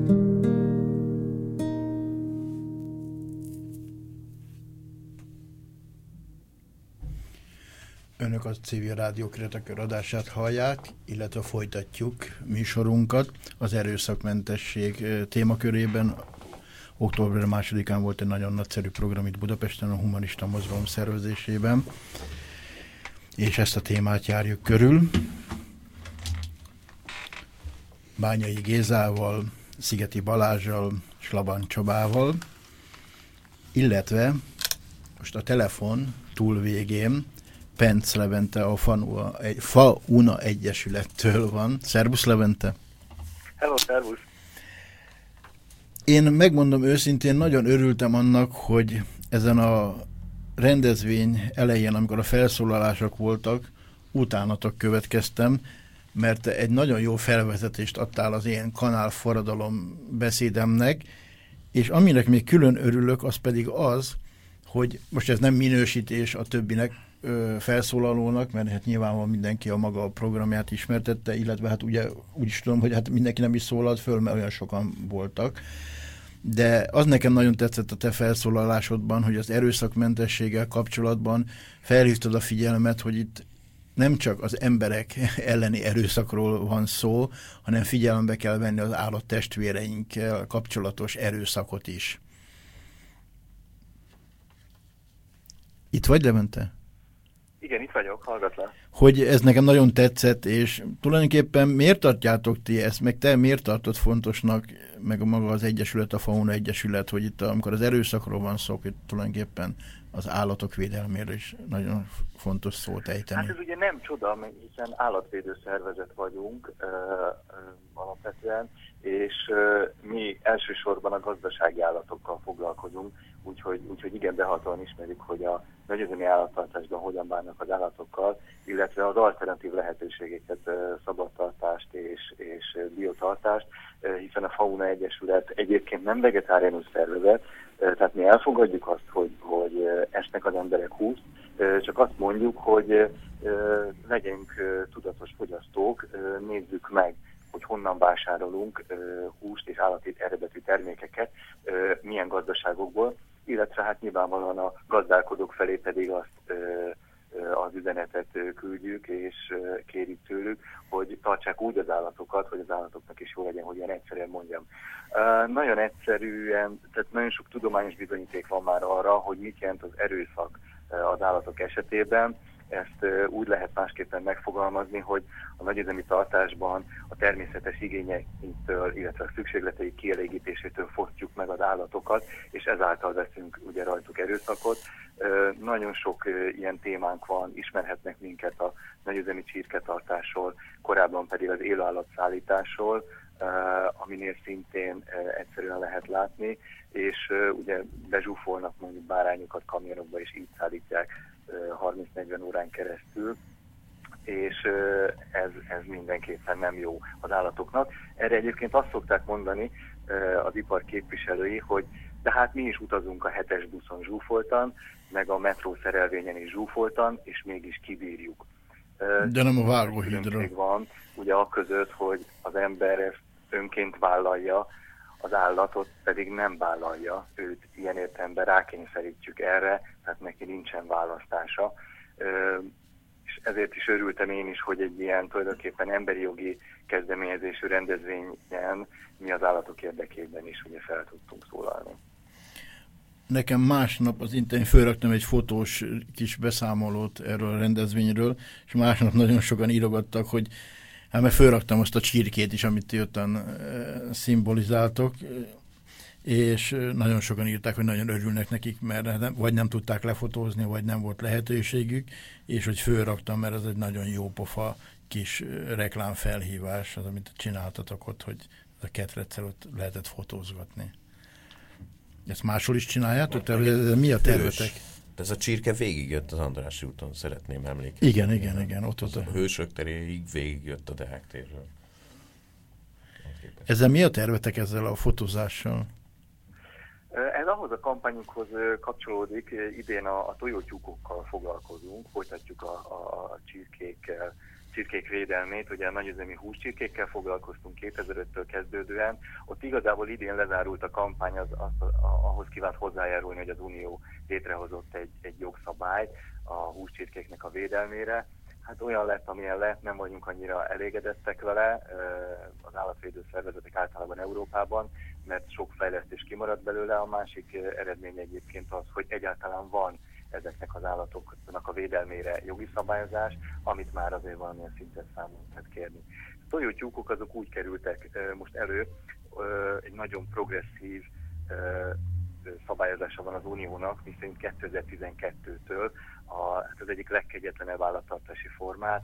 Önök a Civil Rádió Kreatakör adását hallják, illetve folytatjuk műsorunkat az erőszakmentesség témakörében. Október 2-án volt egy nagyon nagyszerű program itt Budapesten, a Humanista Mozgalom szervezésében, és ezt a témát járjuk körül. Bányai Gézával, Szigeti Balázsral, Slaban Csabával, illetve most a telefon túlvégén Penc Levente a Fauna Egyesülettől van. Szervusz, Levente! Hello, szervusz! Én megmondom őszintén, nagyon örültem annak, hogy ezen a rendezvény elején, amikor a felszólalások voltak, utánatok következtem, mert te egy nagyon jó felvezetést adtál az én kanálforradalom beszédemnek, és aminek még külön örülök, az pedig az, hogy most ez nem minősítés a többinek, felszólalónak, mert hát nyilvánvalóan mindenki a maga programját ismertette, illetve hát ugye úgy is tudom, hogy hát mindenki nem is szólalt föl, mert olyan sokan voltak. De az nekem nagyon tetszett a te felszólalásodban, hogy az erőszakmentességgel kapcsolatban felhívtad a figyelmet, hogy itt nem csak az emberek elleni erőszakról van szó, hanem figyelembe kell venni az állattestvéreinkkel kapcsolatos erőszakot is. Itt vagy, Levente? Igen, itt vagyok, hallgatlak. Hogy ez nekem nagyon tetszett, és tulajdonképpen miért tartjátok ti ezt, meg te miért tartod fontosnak, meg maga az Egyesület, a Fauna Egyesület, hogy itt amikor az erőszakról van szó, hogy tulajdonképpen az állatok védelméről is nagyon fontos szót ejteni. Hát ez ugye nem csoda, hiszen állatvédő szervezet vagyunk alapvetően, és mi elsősorban a gazdasági állatokkal foglalkozunk, úgyhogy igen, behatóan ismerjük, hogy a nagyüzemi állattartásban hogyan bánnak az állatokkal, illetve az alternatív lehetőségeket, szabadtartást és biotartást, hiszen a Fauna Egyesület egyébként nem vegetáriánus szervezet, tehát mi elfogadjuk azt, hogy esnek az emberek húst, csak azt mondjuk, hogy legyünk tudatos fogyasztók, nézzük meg, hogy honnan vásárolunk húst és állati eredetű termékeket, milyen gazdaságokból, illetve hát nyilvánvalóan a gazdálkodók felé pedig azt az üzenetet küldjük, és kérjük tőlük, hogy tartsák úgy az állatokat, hogy az állatoknak is jó legyen, hogy ilyen egyszerűen mondjam. Nagyon egyszerűen, tehát nagyon sok tudományos bizonyíték van már arra, hogy mit jelent az erőszak az állatok esetében. ezt úgy lehet másképpen megfogalmazni, hogy a nagyüzemi tartásban a természetes igényektől, illetve a szükségleteik kielégítésétől fosztjuk meg az állatokat, és ezáltal veszünk ugye rajtuk erőszakot. Nagyon sok ilyen témánk van, ismerhetnek minket a nagyüzemi csirketartásról, korábban pedig az élőállatszállításról, aminél szintén egyszerűen lehet látni, és ugye bezsúfolnak mondjuk bárányokat kamionokba, és így szállítják 30-40 órán keresztül, és ez mindenképpen nem jó az állatoknak. Erre egyébként azt szokták mondani az ipar képviselői, hogy de hát mi is utazunk a 7-es buszon zsúfoltan, meg a metró szerelvényen is zsúfoltan, és mégis kibírjuk. De nem a vágóhídra. Van ugye a között, hogy az ember ezt önként vállalja, az állatot pedig nem vállalja, őt ilyen értelemben rákényszerítjük erre, tehát neki nincsen választása. És ezért is örültem én is, hogy egy ilyen tulajdonképpen emberi jogi kezdeményezésű rendezvényen mi az állatok érdekében is ugye fel tudtunk szólalni. Nekem másnap az interneten fölraktam egy fotós kis beszámolót erről a rendezvényről, és másnap nagyon sokan írogattak, hogy hát mert fölraktam azt a csirkét is, amit ti ottan szimbolizáltok, és nagyon sokan írták, hogy nagyon örülnek nekik, mert vagy nem tudták lefotózni, vagy nem volt lehetőségük, és hogy fölraktam, mert ez egy nagyon jó pofa kis reklámfelhívás, az, amit csináltatok ott, hogy a ketreccel ott lehetett fotózgatni. Ezt máshol is csináljátok? Tehát mi a tervetek? Ez a csirke végigjött az Andrássy úton, szeretném emlékezni. Igen. Ott a Hősök teréig végigjött a Deák térről. Ezzel mi a tervetek ezzel a fotózással? Ez ahhoz a kampányunkhoz kapcsolódik, idén a tojótyúkokkal foglalkozunk, folytatjuk a csirkék védelmét, ugye a nagyüzemi húscsirkékkel foglalkoztunk 2005-től kezdődően, ott igazából idén lezárult a kampány, ahhoz kívánt hozzájárulni, hogy az Unió létrehozott egy jogszabályt a húscsirkéknek a védelmére. Hát olyan lett, amilyen lett, nem vagyunk annyira elégedettek vele az állatvédő szervezetek általában Európában, mert sok fejlesztés kimaradt belőle. A másik eredmény egyébként az, hogy egyáltalán van ezeknek az állatoknak a védelmére jogi szabályozás, amit már azért valamilyen szinten számon lehet kérni. A tojótyúkok azok úgy kerültek most elő, egy nagyon progresszív szabályozása van az Uniónak, miszerint 2012-től az egyik legkegyetlenebb állattartási formát,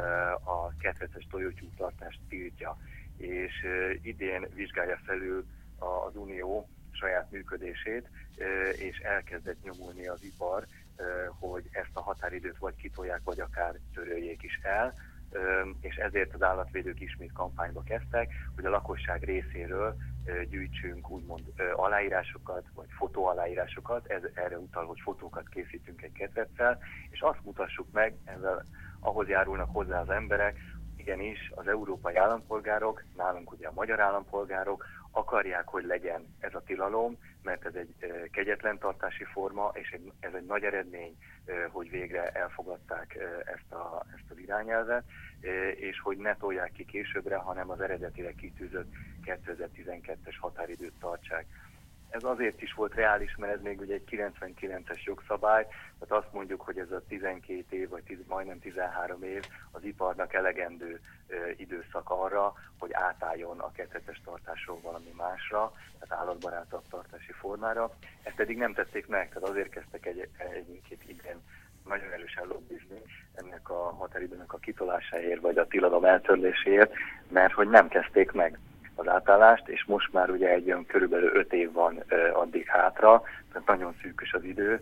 a ketreces tojótyúktartást tiltja. És idén vizsgálja felül az Unió saját működését, és elkezdett nyomulni az ipar, hogy ezt a határidőt vagy kitolják, vagy akár töröljék is el, és ezért az állatvédők ismét kampányba kezdtek, hogy a lakosság részéről gyűjtsünk úgymond aláírásokat, vagy fotóaláírásokat, ez erre utal, hogy fotókat készítünk egy ketreccel, és azt mutassuk meg, ezzel ahhoz járulnak hozzá az emberek, igenis az európai állampolgárok, nálunk ugye a magyar állampolgárok akarják, hogy legyen ez a tilalom, mert ez egy kegyetlen tartási forma, és ez egy nagy eredmény, hogy végre elfogadták ezt az irányelvet, és hogy ne tolják ki későbbre, hanem az eredetileg kitűzött 2012-es határidőt tartsák. Ez azért is volt reális, mert ez még ugye egy 99-es jogszabály, tehát azt mondjuk, hogy ez a 12 év, vagy majdnem 13 év az iparnak elegendő időszak arra, hogy átálljon a ketreces tartásról valami másra, tehát állatbarátabb tartási formára. Ezt pedig nem tették meg, tehát azért kezdtek egy-két idén nagyon erősen lobbizni ennek a határidőnek a kitolásáért, vagy a tilalom eltörléséért, mert hogy nem kezdték meg az átállást, és most már ugye egy olyan körülbelül 5 év van addig hátra, tehát nagyon szűkös az idő,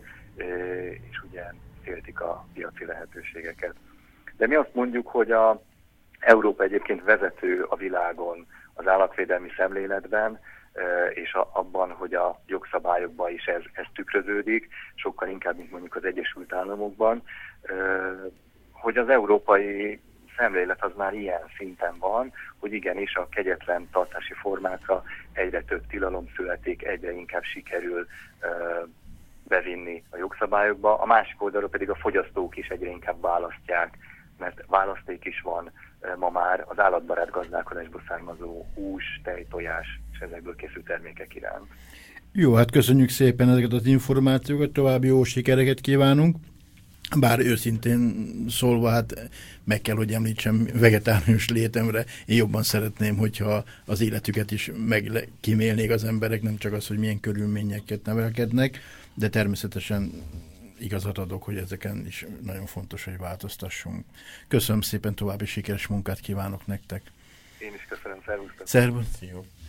és ugye féltik a piaci lehetőségeket. De mi azt mondjuk, hogy Európa egyébként vezető a világon az állatvédelmi szemléletben, és abban, hogy a jogszabályokban is ez tükröződik, sokkal inkább, mint mondjuk az Egyesült Államokban, hogy az európai szemlélet az már ilyen szinten van, hogy igenis a kegyetlen tartási formákra egyre több tilalom születik, egyre inkább sikerül bevinni a jogszabályokba. A másik oldalról pedig a fogyasztók is egyre inkább választják, mert választék is van ma már az állatbarát gazdálkodásból származó hús, tej, tojás és ezekből készült termékek iránt. Jó, hát köszönjük szépen ezeket az információkat, további jó sikereket kívánunk. Bár őszintén szólva, hát meg kell, hogy említsem vegetáriánus létemre, én jobban szeretném, hogyha az életüket is megkímélnék az emberek, nem csak az, hogy milyen körülményeket nevelkednek, de természetesen igazat adok, hogy ezeken is nagyon fontos, hogy változtassunk. Köszönöm szépen, további sikeres munkát kívánok nektek. Én is köszönöm, szervusztok. Szervusz.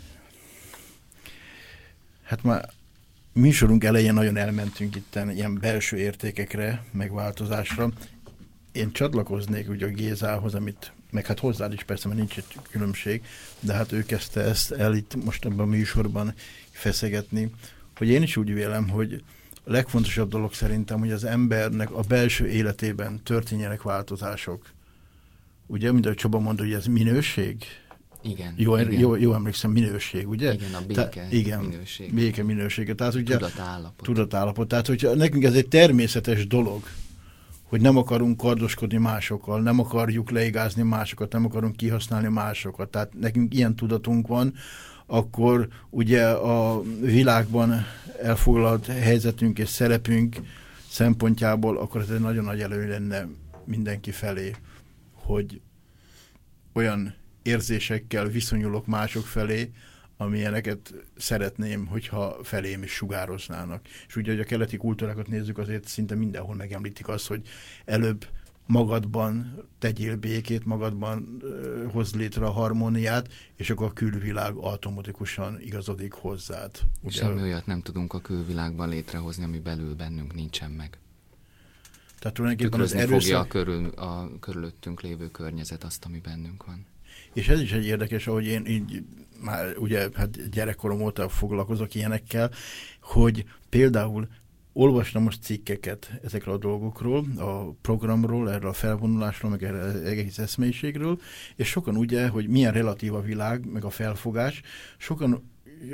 Hát már műsorunk elején nagyon elmentünk itt ilyen belső értékekre, megváltozásra. Én csatlakoznék ugye a Gézához, amit, meg hát hozzád is persze, mert nincs egy különbség, de hát ő kezdte ezt el itt most ebben a műsorban feszegetni, hogy én is úgy vélem, hogy a legfontosabb dolog szerintem, hogy az embernek a belső életében történjenek változások. Ugye, mint ahogy Csaba mondta, hogy ez minőség? Igen. Jó emlékszem, minőség, ugye? Igen, a béke minőség. Béke minősége. Tehát ugye tudatállapot. Tehát, hogy nekünk ez egy természetes dolog, hogy nem akarunk kardoskodni másokkal, nem akarjuk leigázni másokat, nem akarunk kihasználni másokat. Tehát nekünk ilyen tudatunk van, akkor ugye a világban elfoglalt helyzetünk és szerepünk szempontjából, akkor ez egy nagyon nagy előny lenne mindenki felé, hogy olyan érzésekkel viszonyulok mások felé, amilyeneket szeretném, hogyha felém is sugároznának. És ugye, hogy a keleti kultúrákat nézzük, azért szinte mindenhol megemlítik azt, hogy előbb magadban tegyél békét, magadban hozd létre a harmóniát, és akkor a külvilág automatikusan igazodik hozzád. Ugye? Semmi olyat nem tudunk a külvilágban létrehozni, ami belül bennünk nincsen meg. Tehát tulajdonképpen az erőszak... fogja a körülöttünk lévő környezet azt, ami bennünk van. És ez is egy érdekes, ahogy én így már ugye hát gyerekkorom óta foglalkozok ilyenekkel, hogy például olvastam most cikkeket ezekről a dolgokról, a programról, erről a felvonulásról, meg erről az egész eszmélyiségről, és sokan ugye, hogy milyen relatív a világ, meg a felfogás, sokan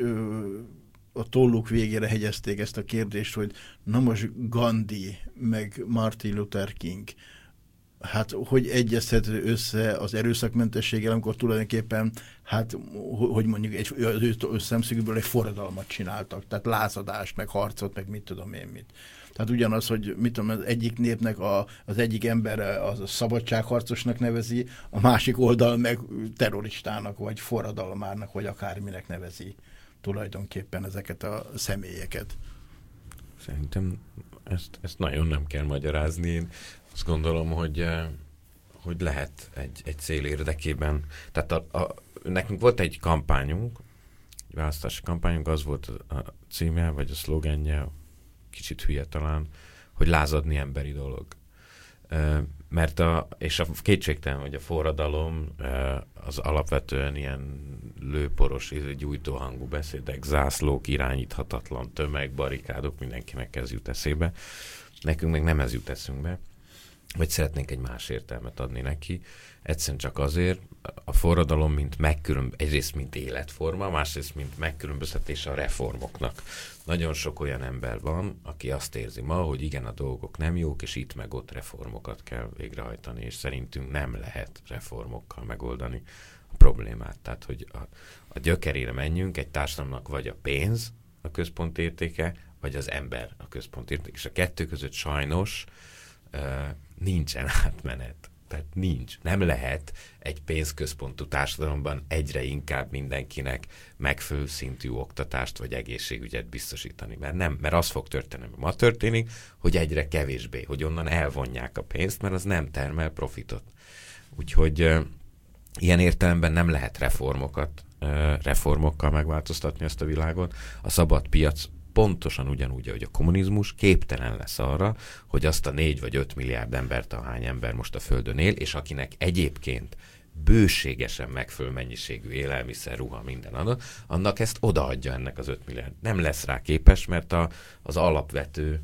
a tolluk végére hegyezték ezt a kérdést, hogy na most Gandhi, meg Martin Luther King, hát hogy egyeztető össze az erőszakmentességgel, amikor tulajdonképpen, hát hogy mondjuk az ő szemszögükből egy forradalmat csináltak, tehát lázadást, meg harcot, meg mit tudom én mit. Tehát ugyanaz, hogy mit tudom, az egyik népnek az egyik ember az a szabadságharcosnak nevezi, a másik oldal meg terroristának, vagy forradalmárnak, vagy akárminek nevezi tulajdonképpen ezeket a személyeket. Szerintem ezt nagyon nem kell magyarázni. Én azt gondolom, hogy lehet egy cél érdekében. Tehát nekünk volt egy kampányunk, egy választási kampányunk, az volt a címe, vagy a szlogenje, kicsit hülye talán, hogy lázadni emberi dolog. Mert és a kétségtelen, hogy a forradalom az alapvetően ilyen lőporos, gyújtóhangú beszédek, zászlók, irányíthatatlan tömeg, barikádok, mindenkinek ez jut eszébe. Nekünk meg nem ez jut eszünkbe, vagy szeretnénk egy más értelmet adni neki. Egyszerűen csak azért, a forradalom egyrészt mint életforma, másrészt mint megkülönböztetés a reformoknak. Nagyon sok olyan ember van, aki azt érzi ma, hogy igen, a dolgok nem jók, és itt meg ott reformokat kell végrehajtani, és szerintünk nem lehet reformokkal megoldani a problémát. Tehát, hogy a gyökerére menjünk, egy társadalomnak vagy a pénz a központ értéke, vagy az ember a központ értéke. És a kettő között sajnos nincsen átmenet. Tehát nincs. Nem lehet egy pénzközpontú társadalomban egyre inkább mindenkinek megfelelő szintű oktatást vagy egészségügyet biztosítani. Mert az fog történni. Ma történik, hogy egyre kevésbé, hogy onnan elvonják a pénzt, mert az nem termel profitot. Úgyhogy ilyen értelemben nem lehet reformokkal megváltoztatni ezt a világot. A szabad piac pontosan ugyanúgy, ahogy a kommunizmus képtelen lesz arra, hogy azt a 4 vagy 5 milliárd embert, ahány ember most a Földön él, és akinek egyébként bőségesen megfelelő mennyiségű élelmiszer, ruha, minden adat, annak ezt odaadja ennek az 5 milliárd. Nem lesz rá képes, mert az alapvető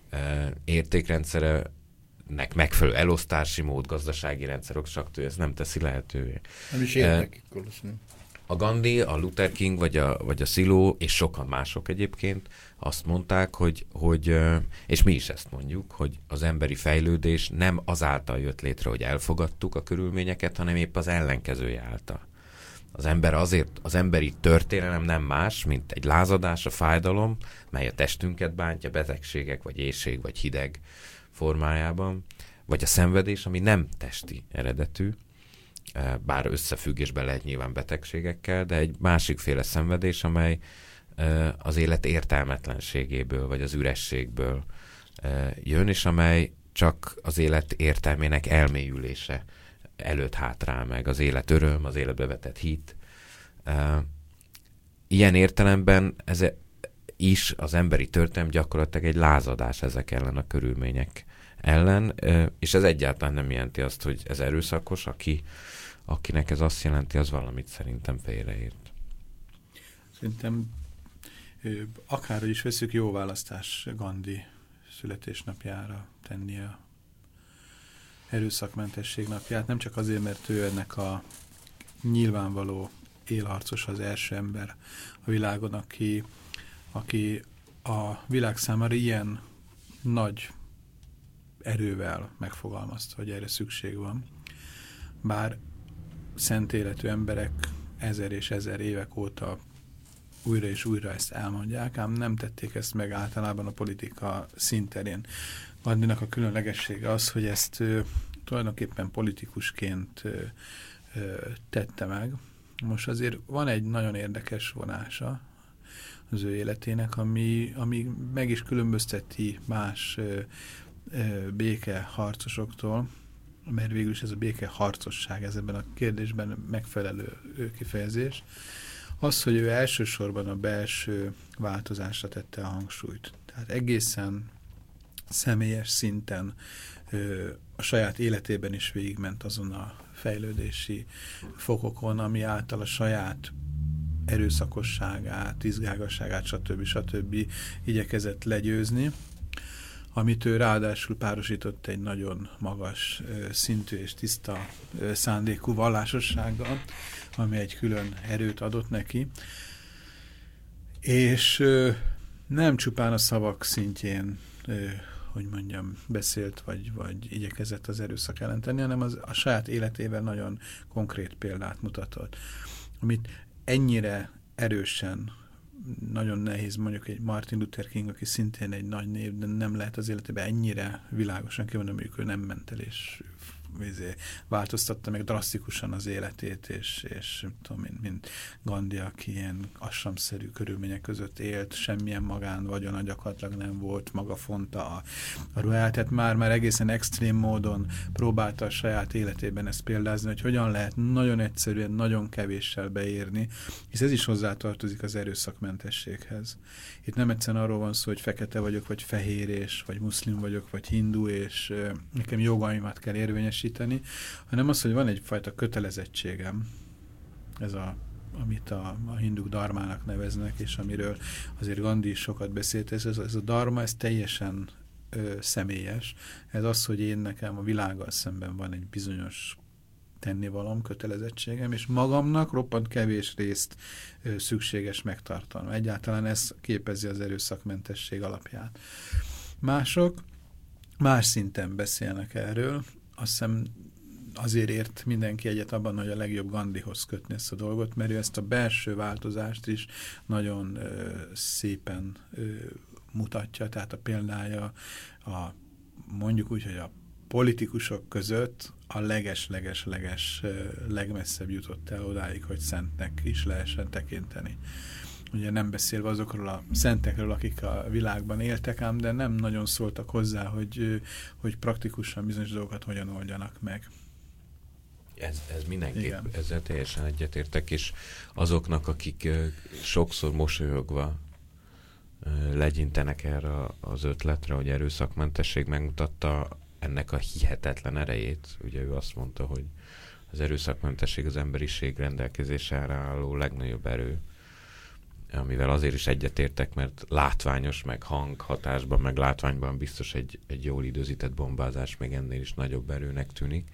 értékrendszerenek megfelelő elosztási mód, gazdasági rendszerok, csak ez nem teszi lehetővé. Nem is érdekik, valószínűleg. A Gandhi, a Luther King, vagy a Sziló, és sokan mások egyébként azt mondták, hogy és mi is ezt mondjuk, hogy az emberi fejlődés nem azáltal jött létre, hogy elfogadtuk a körülményeket, hanem épp az ellenkezője által. az emberi történelem nem más, mint egy lázadás, a fájdalom, mely a testünket bántja, betegségek, vagy éhség, vagy hideg formájában, vagy a szenvedés, ami nem testi eredetű, bár összefüggésben lehet nyilván betegségekkel, de egy másikféle szenvedés, amely az élet értelmetlenségéből, vagy az ürességből jön, és amely csak az élet értelmének elmélyülése előtt hátrál meg, az élet öröm, az életbe vetett hit. Ilyen értelemben ez is az emberi történelem gyakorlatilag egy lázadás ezek ellen a körülmények ellen, és ez egyáltalán nem jelenti azt, hogy ez erőszakos, akinek ez azt jelenti, az valamit szerintem félreért. Szerintem akárhogy is veszük, jó választás Gandhi születésnapjára tenni a erőszakmentesség napját, nem csak azért, mert ő ennek a nyilvánvaló élharcos, az első ember a világon, aki a világ számára ilyen nagy erővel megfogalmazta, hogy erre szükség van. Bár szent életű emberek 1000 és 1000 évek óta újra és újra ezt elmondják, ám nem tették ezt meg általában a politika színterén. Gandhinak a különlegessége az, hogy ezt tulajdonképpen politikusként tette meg. Most azért van egy nagyon érdekes vonása az ő életének, ami meg is különbözteti más békeharcosoktól, mert végül is ez a békeharcosság, ez ebben a kérdésben megfelelő kifejezés. Az, hogy ő elsősorban a belső változásra tette a hangsúlyt. Tehát egészen személyes szinten a saját életében is végigment azon a fejlődési fokokon, ami által a saját erőszakosságát, izgágasságát, stb. Igyekezett legyőzni, amit ő ráadásul párosított egy nagyon magas szintű és tiszta szándékú vallásossággal, ami egy külön erőt adott neki. És nem csupán a szavak szintjén, hogy mondjam, beszélt, vagy igyekezett az erőszak ellen tenni, hanem a saját életében nagyon konkrét példát mutatott. Amit ennyire erősen, nagyon nehéz, mondjuk egy Martin Luther King, aki szintén egy nagy név, de nem lehet az életében ennyire világosan kimondani, hogy ő nem ment el, és változtatta meg drasztikusan az életét, és tudom, mint Gandhi, aki ilyen asramszerű körülmények között élt, semmilyen magánvagyona gyakorlatilag nem volt, maga fonta a ruháját, tehát már egészen extrém módon próbálta a saját életében ezt példázni, hogy hogyan lehet nagyon egyszerűen, nagyon kevéssel beérni, hisz ez is hozzátartozik az erőszakmentességhez. Itt nem egyszerűen arról van szó, hogy fekete vagyok, vagy fehér, vagy muszlim vagyok, vagy hindu, és nekem jogaimat kell érvényesíteni, hanem az, hogy van egyfajta kötelezettségem, amit a hinduk dharmának neveznek, és amiről azért Gandhi is sokat beszélt, ez a dharma, ez teljesen személyes. Ez az, hogy én nekem a világgal szemben van egy bizonyos tennivalom, kötelezettségem, és magamnak roppant kevés részt szükséges megtartanom. Egyáltalán ez képezi az erőszakmentesség alapját. Mások más szinten beszélnek erről. Azt hiszem azért ért mindenki egyet abban, hogy a legjobb Gandhihoz kötni ezt a dolgot, mert ő ezt a belső változást is nagyon szépen mutatja, tehát a példája mondjuk úgy, hogy a politikusok között a legmesszebb jutott el odáig, hogy szentnek is lehessen tekinteni. Ugye nem beszélve azokról a szentekről, akik a világban éltek ám, de nem nagyon szóltak hozzá, hogy praktikusan bizonyos dolgokat hogyan oldjanak meg. Ez mindenképp, ezzel teljesen egyetértek, és azoknak, akik sokszor mosolyogva legyintenek erre az ötletre, hogy erőszakmentesség, megmutatta ennek a hihetetlen erejét. Ugye ő azt mondta, hogy az erőszakmentesség az emberiség rendelkezésre álló legnagyobb erő, amivel azért is egyetértek, mert látványos, meg hanghatásban, meg látványban biztos egy jól időzített bombázás még ennél is nagyobb erőnek tűnik.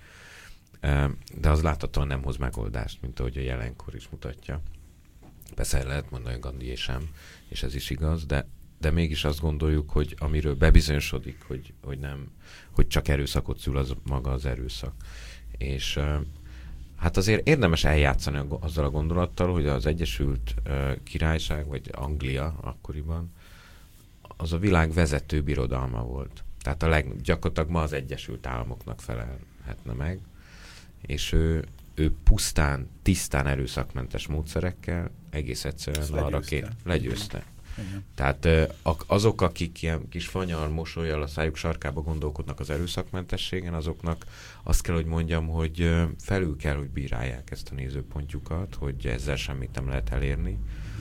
De az láthatóan nem hoz megoldást, mint ahogy a jelenkor is mutatja. Persze el lehet mondani, hogy Gandhi sem, és ez is igaz, de mégis azt gondoljuk, hogy amiről bebizonyosodik, hogy csak erőszakot szül, az maga az erőszak. És hát azért érdemes eljátszani azzal a gondolattal, hogy az Egyesült Királyság, vagy Anglia akkoriban, az a világ vezető birodalma volt. Tehát gyakorlatilag ma az Egyesült Államoknak felelhetne meg, és ő pusztán, tisztán erőszakmentes módszerekkel egész egyszerűen arra legyőzte. Igen. Tehát azok, akik ilyen kis fanyar mosollyal a szájuk sarkába gondolkodnak az erőszakmentességen, azoknak azt kell, hogy mondjam, hogy felül kell, hogy bírálják ezt a nézőpontjukat, hogy ezzel semmit nem lehet elérni.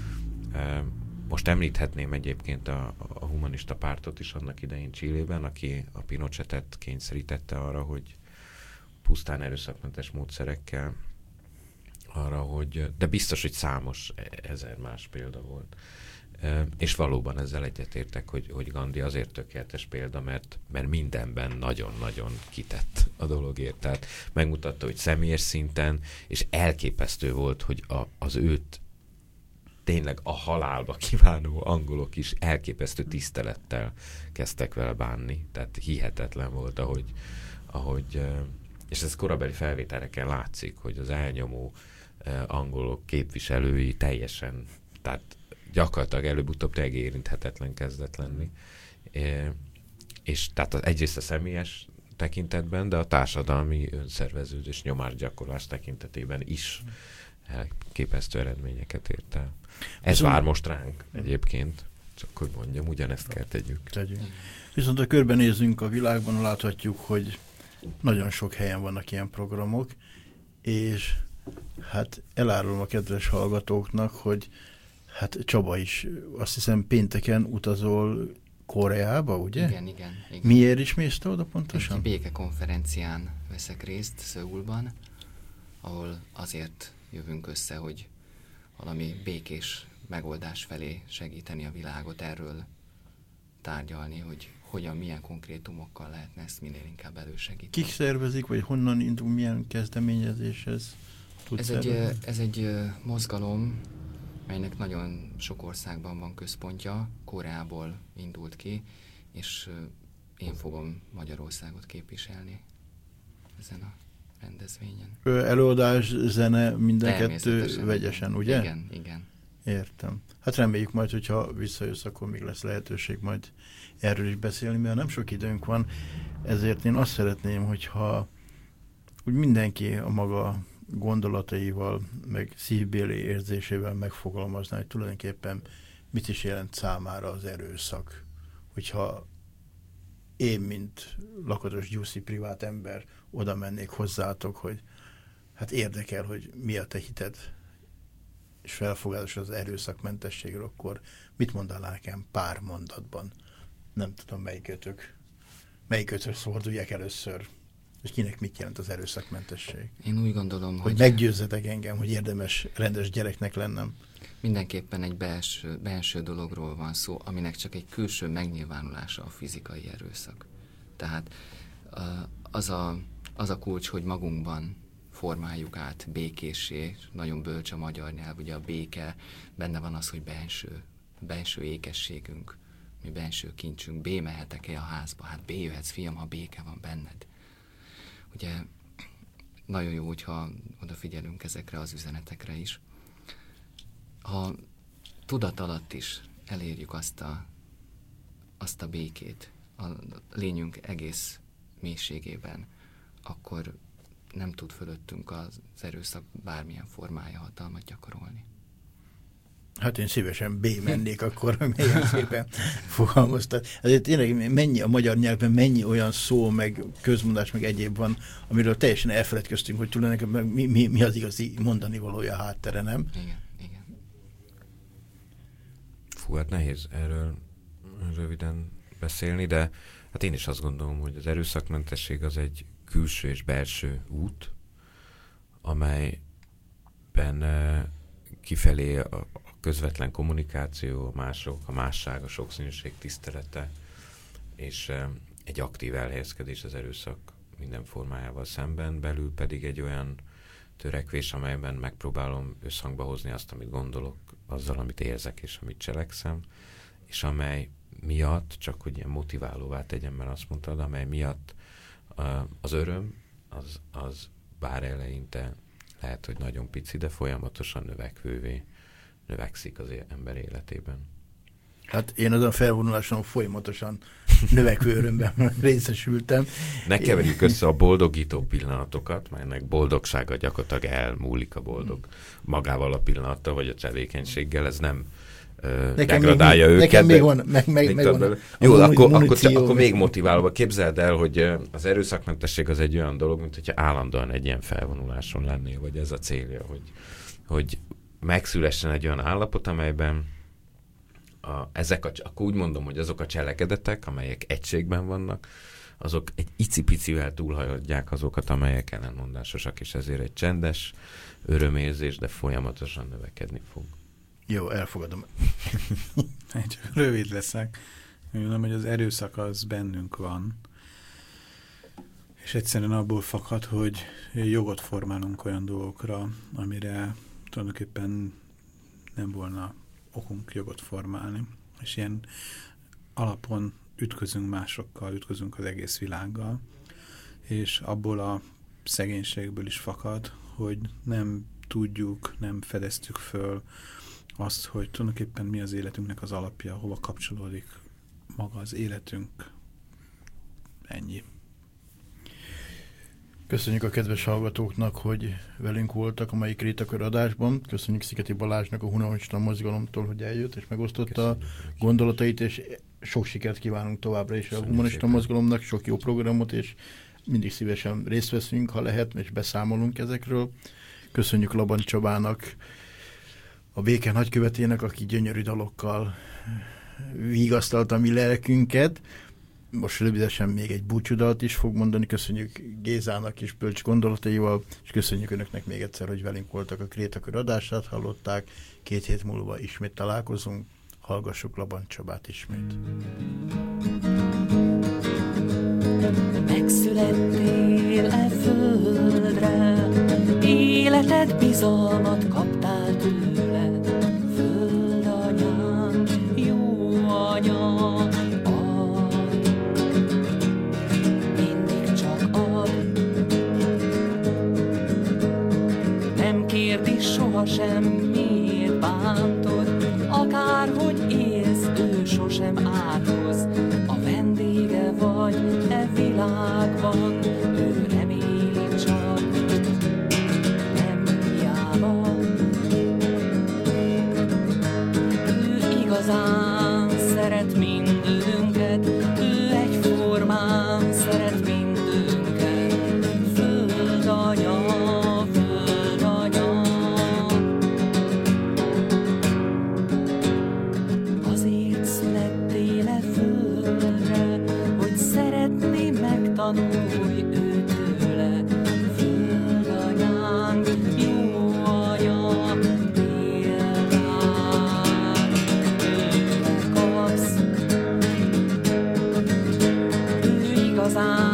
Most említhetném egyébként a humanista pártot is annak idején Chilében, aki a Pinochetet kényszerítette arra, hogy pusztán erőszakmentes módszerekkel arra, de biztos, hogy számos ezer más példa volt. És valóban ezzel egyetértek, hogy Gandhi azért tökéletes példa, mert mindenben nagyon-nagyon kitett a dologért. Tehát megmutatta, hogy személyes szinten, és elképesztő volt, hogy az őt tényleg a halálba kívánó angolok is elképesztő tisztelettel kezdtek vele bánni. Tehát hihetetlen volt, ahogy és ez korabeli felvételeken látszik, hogy az elnyomó angolok képviselői teljesen, tehát gyakorlatilag előbb-utóbb tényleg érinthetetlen kezdett lenni. És tehát egyrészt a személyes tekintetben, de a társadalmi önszerveződés, nyomásgyakorlás tekintetében is elképesztő eredményeket ért el. Ez vár most ránk egyébként, csak hogy mondjam, ugyanezt kell tegyük. Viszont ha körbenézünk a világban, láthatjuk, hogy nagyon sok helyen vannak ilyen programok, és hát elárulom a kedves hallgatóknak, hogy hát Csaba is, azt hiszem pénteken utazol Koreába, ugye? Igen. Miért is mész te oda pontosan? Egy békekonferencián veszek részt Szöulban, ahol azért jövünk össze, hogy valami békés megoldás felé segíteni a világot, erről tárgyalni, hogy hogyan, milyen konkrétumokkal lehetne ezt minél inkább elősegíteni. Kik szervezik, vagy honnan indul, milyen kezdeményezéshez tudsz ez egy mozgalom, melynek nagyon sok országban van központja, Koreából indult ki, és én fogom Magyarországot képviselni ezen a rendezvényen. Előadás, zene, minden kettő vegyesen, ugye? Igen. Értem. Hát reméljük majd, hogyha visszajössz, akkor még lesz lehetőség majd erről is beszélni, mert nem sok időnk van, ezért én azt szeretném, hogyha úgy mindenki a maga gondolataival, meg szívbéli érzésével megfogalmazná, hogy tulajdonképpen mit is jelent számára az erőszak. Hogyha én, mint Lakatos Gyuszi privát ember oda mennék hozzátok, hogy hát érdekel, hogy mi a te hited és felfogás az erőszakmentességről, akkor mit mondanál nekem pár mondatban? Nem tudom, melyikötök fordulják először, és kinek mit jelent az erőszakmentesség? Én úgy gondolom, hogy meggyőzzetek engem, hogy érdemes rendes gyereknek lennem. Mindenképpen egy belső dologról van szó, aminek csak egy külső megnyilvánulása a fizikai erőszak. Tehát az a kulcs, hogy magunkban formáljuk át békéssé, nagyon bölcs a magyar nyelv, ugye a béke, benne van az, hogy belső ékességünk, mi belső kincsünk, bémehetek-e a házba? Hát béjöhetsz, fiam, ha béke van benned. Ugye nagyon jó, hogyha odafigyelünk ezekre az üzenetekre is. Ha tudat alatt is elérjük azt a békét a lényünk egész mélységében, akkor nem tud fölöttünk az erőszak bármilyen formája hatalmat gyakorolni. Hát én szívesen mennék akkor, milyen szépen fogalmaztad. Ezért tényleg mennyi a magyar nyelvben, mennyi olyan szó, meg közmondás, meg egyéb van, amiről teljesen elfeledkeztünk, hogy tulajdonképpen mi az igazi mondani valója a háttere, nem? Igen. Fú, hát nehéz erről röviden beszélni, de hát én is azt gondolom, hogy az erőszakmentesség az egy külső és belső út, amelyben kifelé a közvetlen kommunikáció, a mások, a másság, a sokszínűség tisztelete, és egy aktív elhelyezkedés az erőszak minden formájával szemben, belül pedig egy olyan törekvés, amelyben megpróbálom összhangba hozni azt, amit gondolok, azzal, amit érzek és amit cselekszem, és amely miatt, csak hogy ilyen motiválóvá tegyem, mert azt mondtad, amely miatt az öröm, az bár eleinte lehet, hogy nagyon pici, de folyamatosan növekszik az ember életében. Hát én azon felvonuláson folyamatosan növekvő örömben részesültem. Ne keverjük össze a boldogító pillanatokat, mert ennek boldogsága gyakorlatilag elmúlik a boldog magával a pillanattal, vagy a tevékenységgel, ez nem degradálja őket. Nekem még van, megvan. Jó, akkor még motiválóbb. Képzeld el, hogy az erőszakmentesség az egy olyan dolog, mint hogyha állandóan egy ilyen felvonuláson lennél, vagy ez a célja, hogy megszülessen egy olyan állapot, amelyben akkor úgy mondom, hogy azok a cselekedetek, amelyek egységben vannak, azok egy icipicivel túlhaladják azokat, amelyek ellenmondásosak, és ezért egy csendes örömérzés, de folyamatosan növekedni fog. Jó, elfogadom. Csak rövid leszek. Mondom, hogy az erőszak az bennünk van, és egyszerűen abból fakad, hogy jogot formálunk olyan dolgokra, amire tulajdonképpen nem volna okunk jogot formálni. És ilyen alapon ütközünk másokkal, ütközünk az egész világgal, és abból a szegénységből is fakad, hogy nem tudjuk, nem fedeztük föl azt, hogy tulajdonképpen mi az életünknek az alapja, hova kapcsolódik maga az életünk. Ennyi. Köszönjük a kedves hallgatóknak, hogy velünk voltak a mai Krétakör adásban. Köszönjük Szigeti Balázsnak a Humanista Mozgalomtól, hogy eljött és megosztotta a gondolatait, és sok sikert kívánunk továbbra is a Humanista Mozgalomnak, sok jó programot, és mindig szívesen részt veszünk, ha lehet, és beszámolunk ezekről. Köszönjük Laban Csabának, a béke nagykövetének, aki gyönyörű dalokkal vigasztalta a mi lelkünket. Most rövidesen még egy búcsúdalt is fog mondani. Köszönjük Gézának is bölcs gondolataival, és köszönjük Önöknek még egyszer, hogy velünk voltak a Krétakör adását, hallották. 2 hét múlva ismét találkozunk. Hallgassuk Laban Csabát ismét. Megszülettél-e földre, életed bizalmat kaptál tőle, földanyám, jó anya, ad, mindig csak ad. Nem kérdi sohasem, miért bántod, akárhogy élsz, ő sosem árhoz. A vendége vagy e világban, ő remél csak, nem hiába. Ő igazán szeret mindünket, ő egyformán szeret mindünket. Földanya, földanya. Azért születtél-e földre, hogy szeretni megtanulj őtőle. Földanyánk, jó anya, példát tőle kapsz. Ő igazán